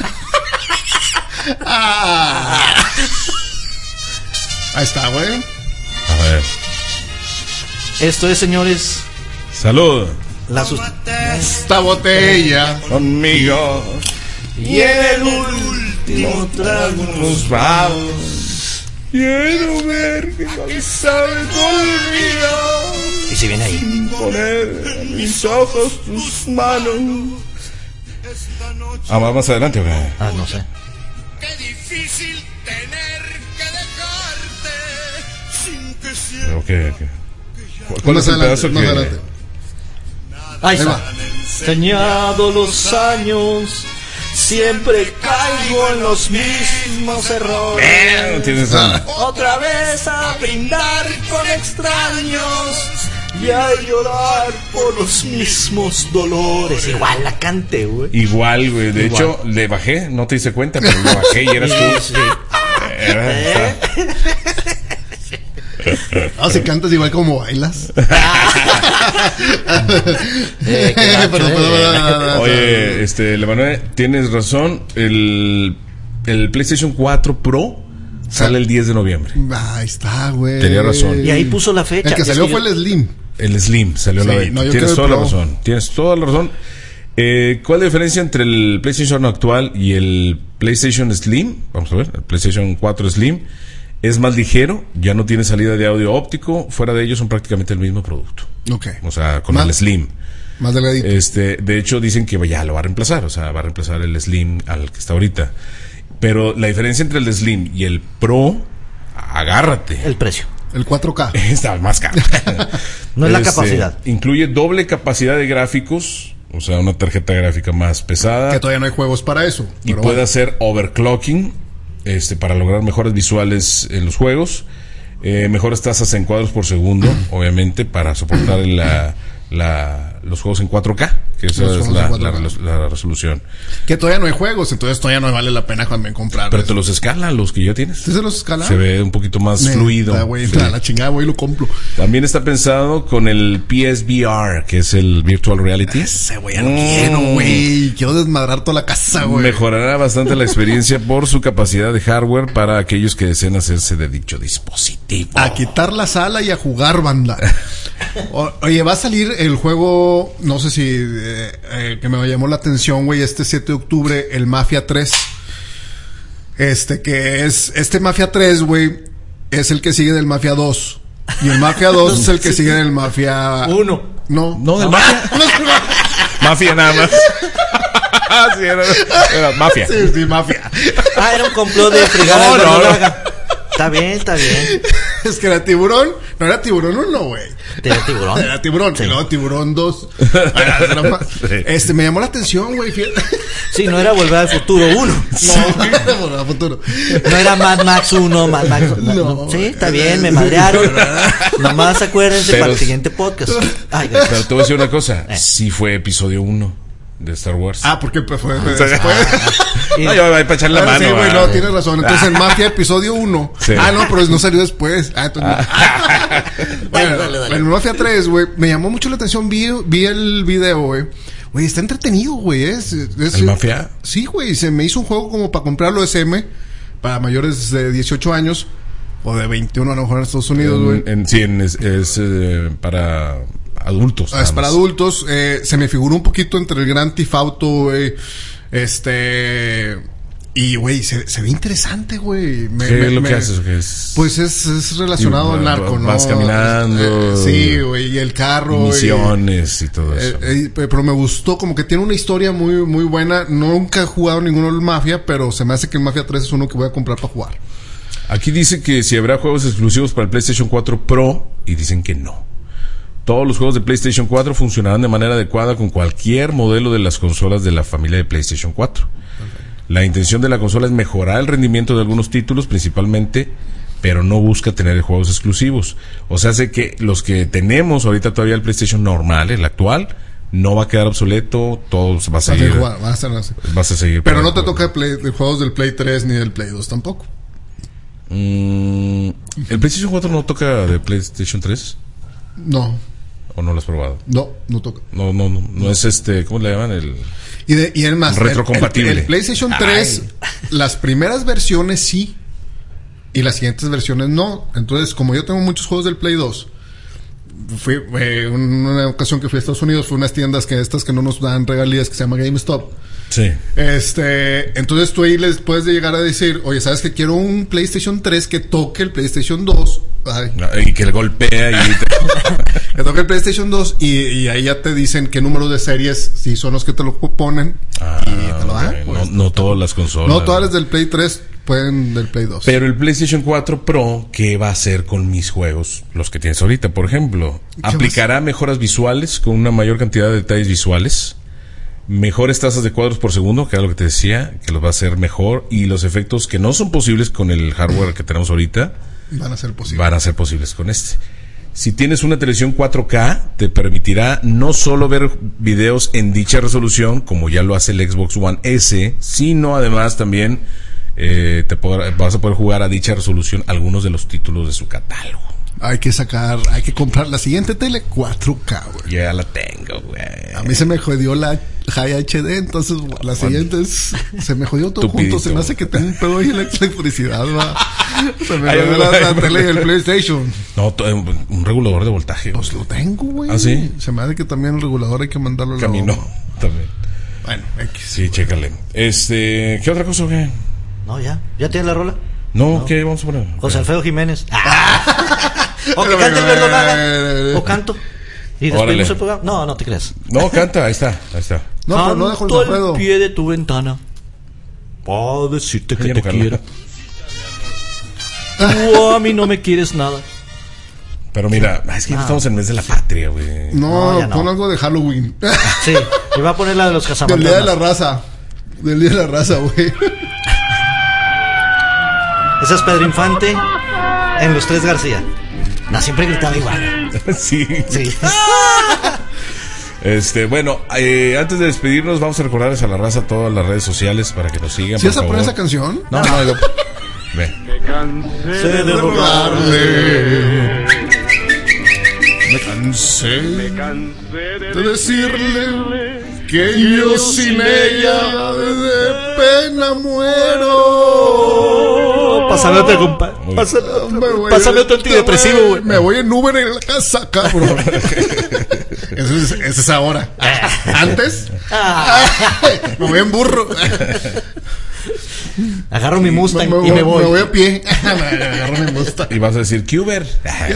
Ahí está, güey. A ver. Esto es, señores. Salud. Esta botella conmigo. Y el último trago nos vamos. Quiero ver que no sabes olvidar. Y si viene ahí. Poner en mis ojos tus manos. ¿Va más adelante o qué? No sé. Qué difícil tener que dejarte sin Ok. ¿Cuál es el pedazo que...? Más adelante. Ahí está. Enseñado los años, siempre caigo en los mismos errores. No tienes nada. Otra vez a brindar con extraños y a llorar por los mismos dolores. Igual la canté, güey. Igual, güey. De hecho, le bajé, no te diste cuenta, pero le bajé y eras tú. Ah, si cantas igual como bailas. Oye, Lemanuel, tienes razón. El PlayStation 4 Pro sale el 10 de noviembre. Ahí está, güey. Tenía razón. Y ahí puso la fecha. El que salió fue el Slim. El Slim salió la venta. Tienes toda la razón. Tienes toda la razón. ¿Cuál es la diferencia entre el PlayStation actual y el PlayStation Slim? Vamos a ver. El PlayStation 4 Slim es más ligero, ya no tiene salida de audio óptico. Fuera de ellos son prácticamente el mismo producto. Okay. O sea, con el Slim. Más delgadito. De hecho, dicen que ya lo va a reemplazar. O sea, va a reemplazar el Slim al que está ahorita. Pero la diferencia entre el Slim y el Pro, agárrate. El precio. El 4K. Está más caro. No es la capacidad. Incluye doble capacidad de gráficos. O sea, una tarjeta gráfica más pesada. Que todavía no hay juegos para eso. Y puede hacer overclocking. Para lograr mejores visuales en los juegos, mejores tasas en cuadros por segundo, obviamente, para soportar los juegos en 4K, que esa es la resolución. Que todavía no hay juegos, entonces todavía no vale la pena también comprar. Pero te los escala, los que ya tienes. ¿Sí se los escala? Se ve un poquito más fluido. Wey, sí. La chingada, güey, lo compro. También está pensado con el PSVR, que es el Virtual Reality. Ese güey, ya lo quiero, güey. Quiero desmadrar toda la casa, güey. Mejorará bastante la experiencia por su capacidad de hardware para aquellos que deseen hacerse de dicho dispositivo. A quitar la sala y a jugar, banda. Oye, va a salir el juego, no sé si que me llamó la atención, güey, este 7 de octubre, el Mafia 3. Que es este Mafia 3, güey, es el que sigue del Mafia 2. Y el Mafia 2 es el que sigue del Mafia 1. No, del Mafia. Mafia nada más. Sí, era Mafia. Sí, Mafia. Era un complot de fregar al Verdolaga. Está bien. Es que era Tiburón. No era Tiburón 1, güey. ¿Era Tiburón? Era Tiburón. Sí. No, Tiburón 2. Sí. Me llamó la atención, güey. Sí, no era Volver al Futuro 1. No, era Volver al Futuro. No era Mad Max 1, Mad Max. No. Sí, está bien, me madrearon. Nomás acuérdense para el siguiente podcast. Ay, pero te voy a decir una cosa. Sí fue episodio 1 de Star Wars. Porque fue después. No, yo voy a echar la mano. Sí, güey, no, tienes razón. Entonces, en Mafia episodio 1. Sí. No, pero no salió después. Bueno, dale. En Mafia 3, güey, me llamó mucho la atención. Vi el video, güey. Güey, está entretenido, güey. ¿El Mafia? Sí, güey. Se me hizo un juego como para comprarlo SM para mayores de 18 años o de 21 a lo mejor en Estados Unidos, güey. Es para adultos. Es para adultos. Se me figuró un poquito entre el Grand Theft Auto, güey. Y, güey, se ve interesante, güey. ¿Qué es lo que haces? Pues es relacionado al narco, ¿no? Vas caminando. Sí, güey, y el carro. Misiones y todo eso. Pero me gustó, como que tiene una historia muy, muy buena. Nunca he jugado ninguno del Mafia, pero se me hace que el Mafia 3 es uno que voy a comprar para jugar. Aquí dice que si habrá juegos exclusivos para el PlayStation 4 Pro, y dicen que no. Todos los juegos de PlayStation 4 funcionarán de manera adecuada con cualquier modelo de las consolas de la familia de PlayStation 4. La intención de la consola es mejorar el rendimiento de algunos títulos principalmente, pero no busca tener juegos exclusivos. O sea, hace que los que tenemos ahorita todavía el PlayStation normal, el actual, no va a quedar obsoleto, todo va a seguir. Vas a seguir. Pero no te toca juegos del Play 3 ni del Play 2 tampoco. ¿El PlayStation 4 no toca de PlayStation 3? No. ¿O no lo has probado? No toca. No es ¿cómo le llaman? Y es más, retrocompatible. El PlayStation 3, las primeras versiones sí, y las siguientes versiones no. Entonces, como yo tengo muchos juegos del Play 2, fui una ocasión que fui a Estados Unidos, fue unas tiendas que no nos dan regalías, que se llama GameStop. Sí. Entonces tú ahí les puedes llegar a decir, oye, ¿sabes que quiero un PlayStation 3 que toque el PlayStation 2? Y que le golpea que toque el PlayStation 2 y ahí ya te dicen qué número de series si son los que te lo ponen y te lo dan. No todas las consolas. No todas las del Play 3 pueden del Play 2. Pero el PlayStation 4 Pro, ¿qué va a hacer con mis juegos? Los que tienes ahorita, por ejemplo. Aplicará mejoras visuales con una mayor cantidad de detalles visuales. Mejores tasas de cuadros por segundo, que era lo que te decía, que los va a hacer mejor. Y los efectos que no son posibles con el hardware que tenemos ahorita, van a ser posibles con este. Si tienes una televisión 4K, te permitirá no solo ver videos en dicha resolución, como ya lo hace el Xbox One S, sino además también vas a poder jugar a dicha resolución algunos de los títulos de su catálogo. Hay que comprar la siguiente tele 4K, güey. Ya la tengo, güey. A mí se me jodió la High HD, entonces la siguiente se me jodió todo junto. Se me hace que tengo un pedo ahí en la electricidad, va. Se me jodió la tele del PlayStation. No, un regulador de voltaje. Pues lo tengo, güey. ¿Ah, sí? Se me hace que también el regulador hay que mandarlo a la Caminó también. Bueno, X. Sí, chécale. ¿Qué otra cosa, güey? No, ya tienes la rola. No, ¿qué vamos a poner? José Alfredo Jiménez. O que cante el Verdolaga. O canto. Y despedimos el programa. No te creas. No, canta, ahí está. No, pero no dejo el Alfredo. Al pie de tu ventana para decirte que te quiero. Tú a mí no me quieres nada. Pero mira, es que estamos en el mes de la patria, güey. No, pon algo de Halloween. Sí, iba a poner la de los cazafantasmas. Del Día de la Raza, güey. Ese es Pedro Infante en Los Tres García. Siempre gritaba igual. Sí. Bueno, antes de despedirnos, vamos a recordarles a la raza todas las redes sociales para que nos sigan. ¿Sí vas a poner esa canción? No. Ve. Me cansé de rogarle. Me cansé de decirle que yo sin ella de pena muero. Pásame otro, compa. Pásame otro antidepresivo, güey. Me voy en Uber en la casa, cabrón. Eso es ahora. Antes, me voy en burro. Agarro mi Mustang y me voy. Me voy a pie. Agarro mi Mustang. Y vas a decir, ¿qué Uber?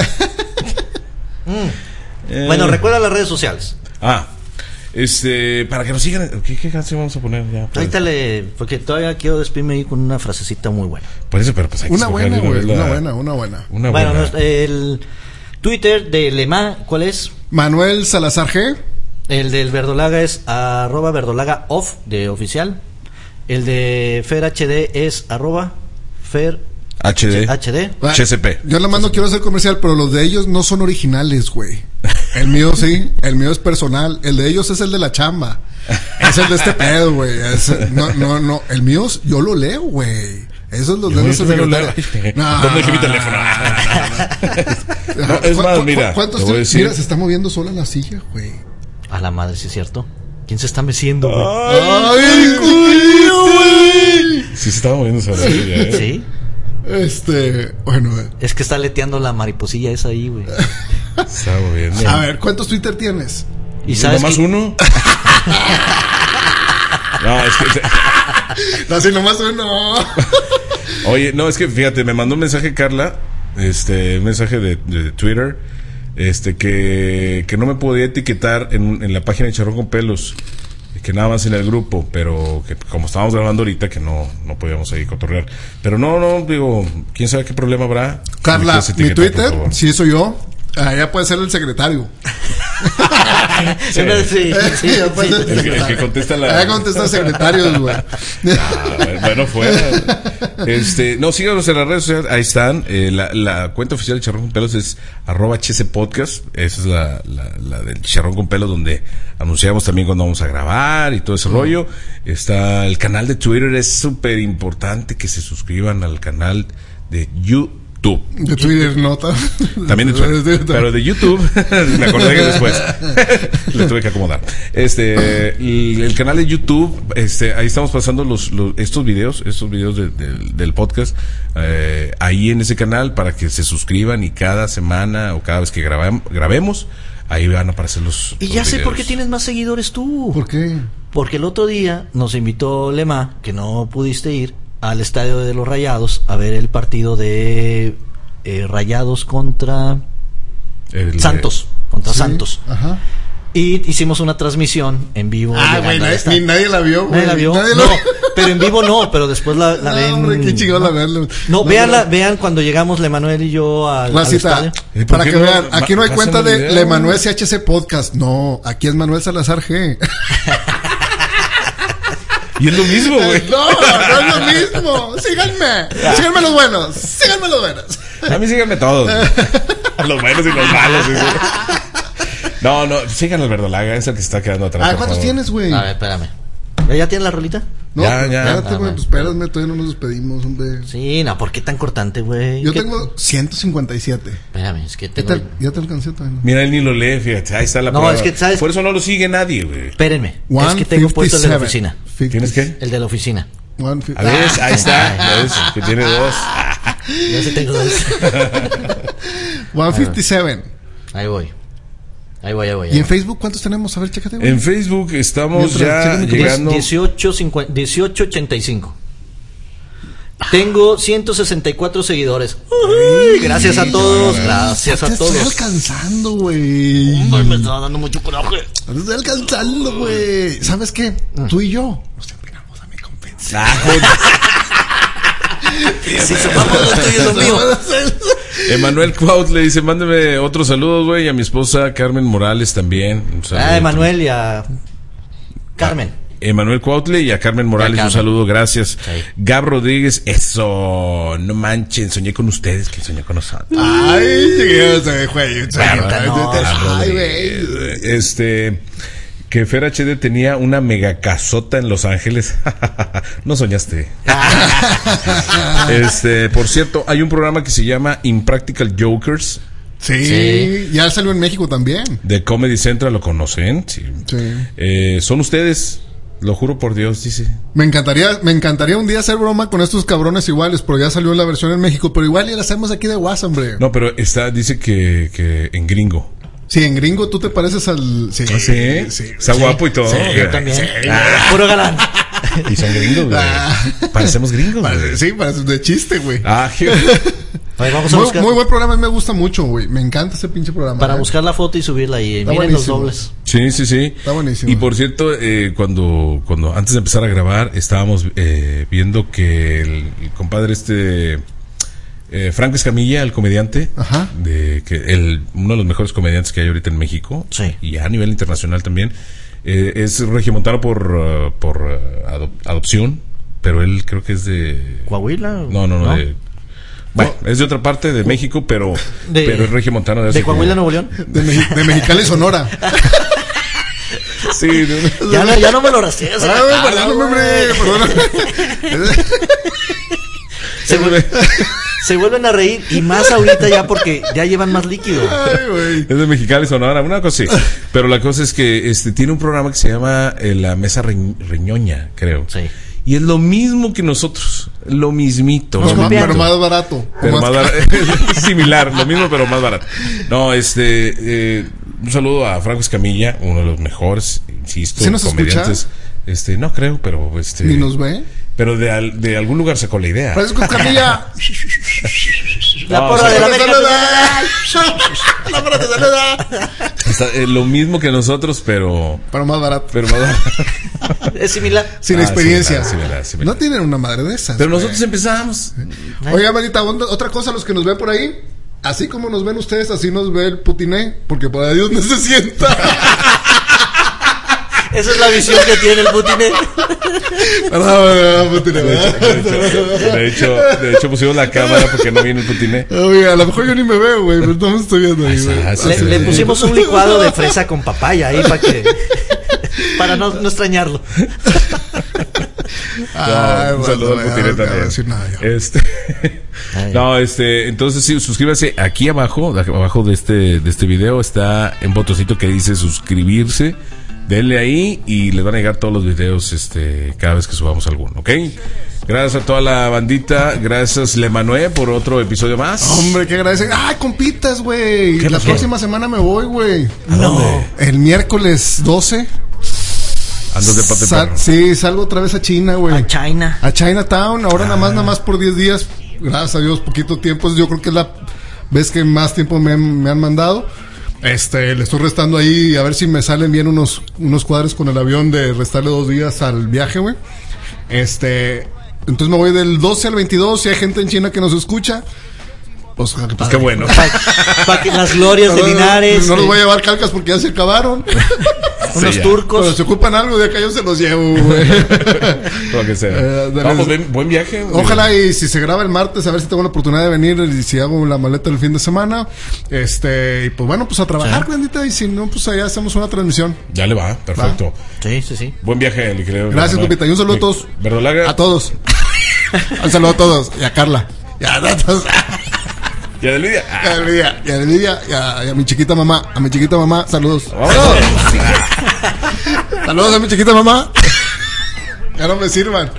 Bueno, recuerda las redes sociales. Para que nos sigan. ¿Qué canción vamos a poner ya? Ahorita porque todavía quiero despedirme ahí con una frasecita muy buena. Por eso, pero pues hay que una buena, güey. Una buena. Bueno, el Twitter de Lema, ¿cuál es? Manuel Salazar G. El del Verdolaga es @verdolagaoff de oficial. El de Fer HD es @Fer HD. HCP. Yo la mando, quiero hacer comercial, pero los de ellos no son originales, güey. El mío sí, el mío es personal. El de ellos es el de la chamba. Es el de este pedo, güey. No, el mío yo lo leo, güey. Eso es los de nuestra secretaria. ¿Dónde dejé mi teléfono? No, es más, mira. Mira, se está moviendo sola la silla, güey. A la madre, sí es cierto. ¿Quién se está meciendo, güey? ¡Ay, güey! Sí, se estaba moviendo sola la silla, ¿Sí? Bueno. Es que está leteando la mariposilla esa ahí, güey. Está moviendo. A ver, ¿cuántos Twitter tienes? ¿Y sabes nomás uno? No, es que... No, sí, nomás uno. Oye, no, es que fíjate, me mandó un mensaje Carla, un mensaje de Twitter, que no me podía etiquetar en la página de Charrón con Pelos, que nada más en el grupo, pero que como estábamos grabando ahorita, que no podíamos ahí cotorrear. Pero no, digo, quién sabe qué problema habrá. Carla, mi Twitter, sí soy yo. Ya puede ser el secretario. Sí. El que contesta ya contesta secretarios, güey. Bueno, fuera. No, síganos en las redes sociales. Ahí están. La cuenta oficial de Charrón con Pelos es @hcpodcast. Esa es la del Charrón con Pelos, donde anunciamos también cuando vamos a grabar y todo ese rollo. Está el canal de Twitter. Es súper importante que se suscriban al canal de YouTube. De Twitter, nota. También de Twitter. Pero de YouTube, me acordé que después le tuve que acomodar. El canal de YouTube, ahí estamos pasando estos videos del podcast, ahí en ese canal para que se suscriban y cada semana o cada vez que grabemos, ahí van a aparecer los Y ya videos. sé por qué tienes más seguidores tú. ¿Por qué? Porque el otro día nos invitó Lema, que no pudiste ir, al estadio de los Rayados a ver el partido de Rayados contra Santos. Contra Santos. Ajá. Y hicimos una transmisión en vivo. Güey, nadie la vio, güey. Nadie la vio. Pero en vivo no, pero después la ven. Hombre, qué chingón la verlo. No, vean cuando llegamos Lemanuel y yo al estadio. Para que vean, aquí no hay cuenta de Lemanuel CHC Podcast. No, aquí es Manuel Salazar G. Y es lo mismo, güey. No es lo mismo. Síganme los buenos. A mí síganme todos. Los buenos y los malos. No, sigan al Verdolaga, es el que se está quedando atrás. ¿Cuántos tienes, güey? A ver, espérame. ¿Ya tienes la rolita? No, ya. Espérate, güey, pues espérame, todavía no nos despedimos, hombre. Sí, no, ¿por qué tan cortante, güey? Yo tengo 157. Espérame, es que ya te alcancé todavía. Mira, él ni lo lee, fíjate, ahí está la prueba. Es que, ¿sabes? Por eso no lo sigue nadie, güey. Espérenme, es que tengo puesto el de la oficina. ¿Tienes qué? El de la oficina. A ver, ahí está, ¿ves? Que tiene 2. Yo sí tengo 2. 157. Ahí voy. ¿Y en Facebook cuántos tenemos? A ver, chécate, güey. En Facebook estamos llegando 1885. Tengo 164 seguidores. Gracias a todos. Gracias a todos. Estoy alcanzando, güey. Me está dando mucho coraje. Estoy alcanzando, güey. ¿Sabes qué? Tú y yo nos empinamos a mi competencia. Si sumamos lo tuyo y lo mío. Emanuel Cuaut le dice, mándeme otros saludos, güey, y a mi esposa Carmen Morales también. Emanuel y a Carmen. Emanuel Cuautle y a Carmen Morales, un saludo, gracias. Sí. Gab Rodríguez, eso, no manchen, soñé con ustedes, que soñé con nosotros. Llegué, güey. Que Fer HD tenía una mega casota en Los Ángeles. No soñaste. Por cierto, hay un programa que se llama Impractical Jokers. Sí, ya salió en México también. De Comedy Central, ¿lo conocen? Sí. Son ustedes, lo juro por Dios, dice. Me encantaría un día hacer broma con estos cabrones iguales, pero ya salió la versión en México, pero igual ya la hacemos aquí de WhatsApp, hombre. No, pero dice que en gringo. Sí, en gringo tú te pareces al... Sí. Está guapo y todo. Sí, yo también. Puro galán. Y son gringos, güey. Parecemos gringos, güey. Sí, parecemos de chiste, güey. Vamos a buscar. Muy buen programa, me gusta mucho, güey. Me encanta ese pinche programa. Para buscar la foto y subirla ahí. Miren buenísimo. Los dobles. Sí. Está buenísimo. Y por cierto, cuando antes de empezar a grabar, estábamos viendo que el compadre Franco Escamilla, el comediante, uno de los mejores comediantes que hay ahorita en México, y a nivel internacional también, es regiomontano por adopción, pero él creo que es de Coahuila. No. Es de otra parte de México, pero es regiomontano de Coahuila, Nuevo León, de Mexicali, Sonora. Sí, ya no me lo rasteas. Se vuelven a reír, y más ahorita ya porque ya llevan más líquido. Es de Mexicali, Sonora, una cosa así. Pero la cosa es que tiene un programa que se llama La Mesa Reñoña, creo. Sí. Y es lo mismo que nosotros, lo mismito. Pero más barato. Pero más barato. Similar, lo mismo pero más barato. No, un saludo a Franco Escamilla, uno de los mejores, insisto, ¿sí nos comediantes. Escucha? No creo, pero ¿ni nos ve? Pero de algún lugar sacó la idea. Francisco Escamilla. La porra de la lo mismo que nosotros, pero más barato. Es similar. Sin experiencia. Similar. No tienen una madre de esas. Pero nosotros empezamos. Oiga, manita, otra cosa, los que nos ven por ahí, así como nos ven ustedes, así nos ve el Putiné, porque para Dios no se sienta. Esa es la visión que tiene el Putiné. De hecho pusimos la cámara porque no viene el Putiné. Oye, a lo mejor yo ni me veo, güey, pero no me estoy viendo ahí, güey. Le pusimos un licuado de fresa con papaya ahí para no extrañarlo. Un saludo al Putiné también. Entonces sí, suscríbase aquí abajo de este video está un botoncito que dice suscribirse. Denle ahí y les van a llegar todos los videos cada vez que subamos alguno, ¿ok? Gracias a toda la bandita. Gracias, Lemanuel, por otro episodio más. Hombre, qué agradecen. ¡Ay, compitas, güey! La próxima semana me voy, güey. No. El miércoles 12. ¿Andas de pate perro? Sí, salgo otra vez a China, güey. A Chinatown. Ahora nada más por 10 días. Gracias a Dios, poquito tiempo. Yo creo que es la vez que más tiempo me han mandado. Le estoy restando ahí a ver si me salen bien unos cuadros con el avión de restarle 2 días al viaje, güey. Entonces me voy del 12 al 22. Si hay gente en China que nos escucha, pues qué bueno. Para que las glorias de Linares. No los voy a llevar calcas porque ya se acabaron. Unos turcos. Pero si ocupan algo de acá, yo se los llevo, güey. Lo que sea. Vamos, buen viaje. Ojalá y si se graba el martes, a ver si tengo la oportunidad de venir y si hago la maleta el fin de semana. Y pues bueno, pues a trabajar, grandita. Y si no, pues allá hacemos una transmisión. Ya le va, perfecto. Sí. Buen viaje, mi querido. Gracias, compita. Y un saludo a todos. Verdolaga. A todos. Un saludo a todos. Y a Carla. Y a todos. Y a Delvidia. Y a Delvidia. Y a mi chiquita mamá. A mi chiquita mamá. Saludos. Saludos a mi chiquita mamá. Ya no me sirvan.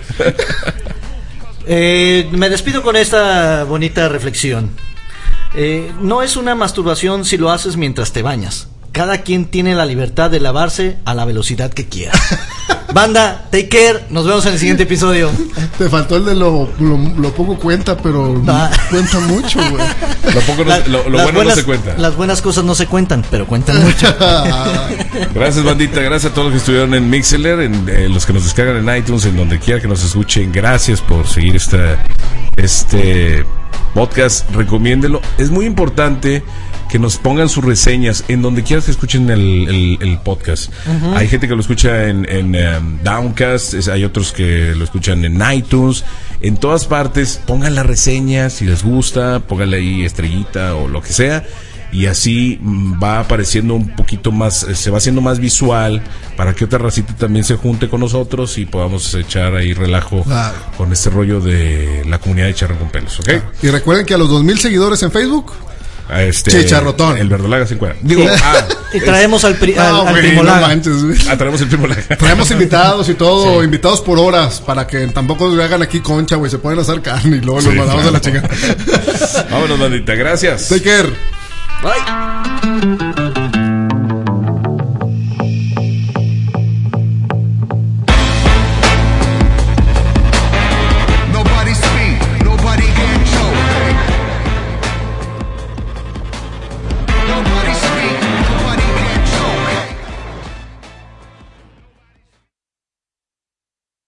Me despido con esta bonita reflexión. No es una masturbación si lo haces mientras te bañas. Cada quien tiene la libertad de lavarse a la velocidad que quiera. Banda, take care. Nos vemos en el siguiente episodio. Te faltó el de lo poco cuenta, pero cuenta mucho, güey. Lo bueno no se cuenta. Las buenas cosas no se cuentan, pero cuentan mucho. Gracias, bandita. Gracias a todos los que estuvieron en Mixlr, en los que nos descargan en iTunes, en donde quiera que nos escuchen. Gracias por seguir este podcast. Recomiéndelo. Es muy importante que nos pongan sus reseñas en donde quieras que escuchen el podcast. Uh-huh. Hay gente que lo escucha en Downcast, hay otros que lo escuchan en iTunes. En todas partes, pongan la reseña si les gusta, pónganle ahí estrellita o lo que sea. Y así va apareciendo un poquito más, se va haciendo más visual para que otra racita también se junte con nosotros y podamos echar ahí relajo con este rollo de la comunidad de Chicharrón con Pelos, ¿ok? Y recuerden que a los 2,000 seguidores en Facebook, Chicharrotón. El Verdolaga se encuentra. Y traemos al Primolaga. Traemos el Primolaga. Traemos invitados y todo, invitados por horas, para que tampoco hagan aquí concha, güey. Se pueden hacer carne y luego los mandamos a la chingada. Vámonos, bandita. Gracias. Take care. Bye.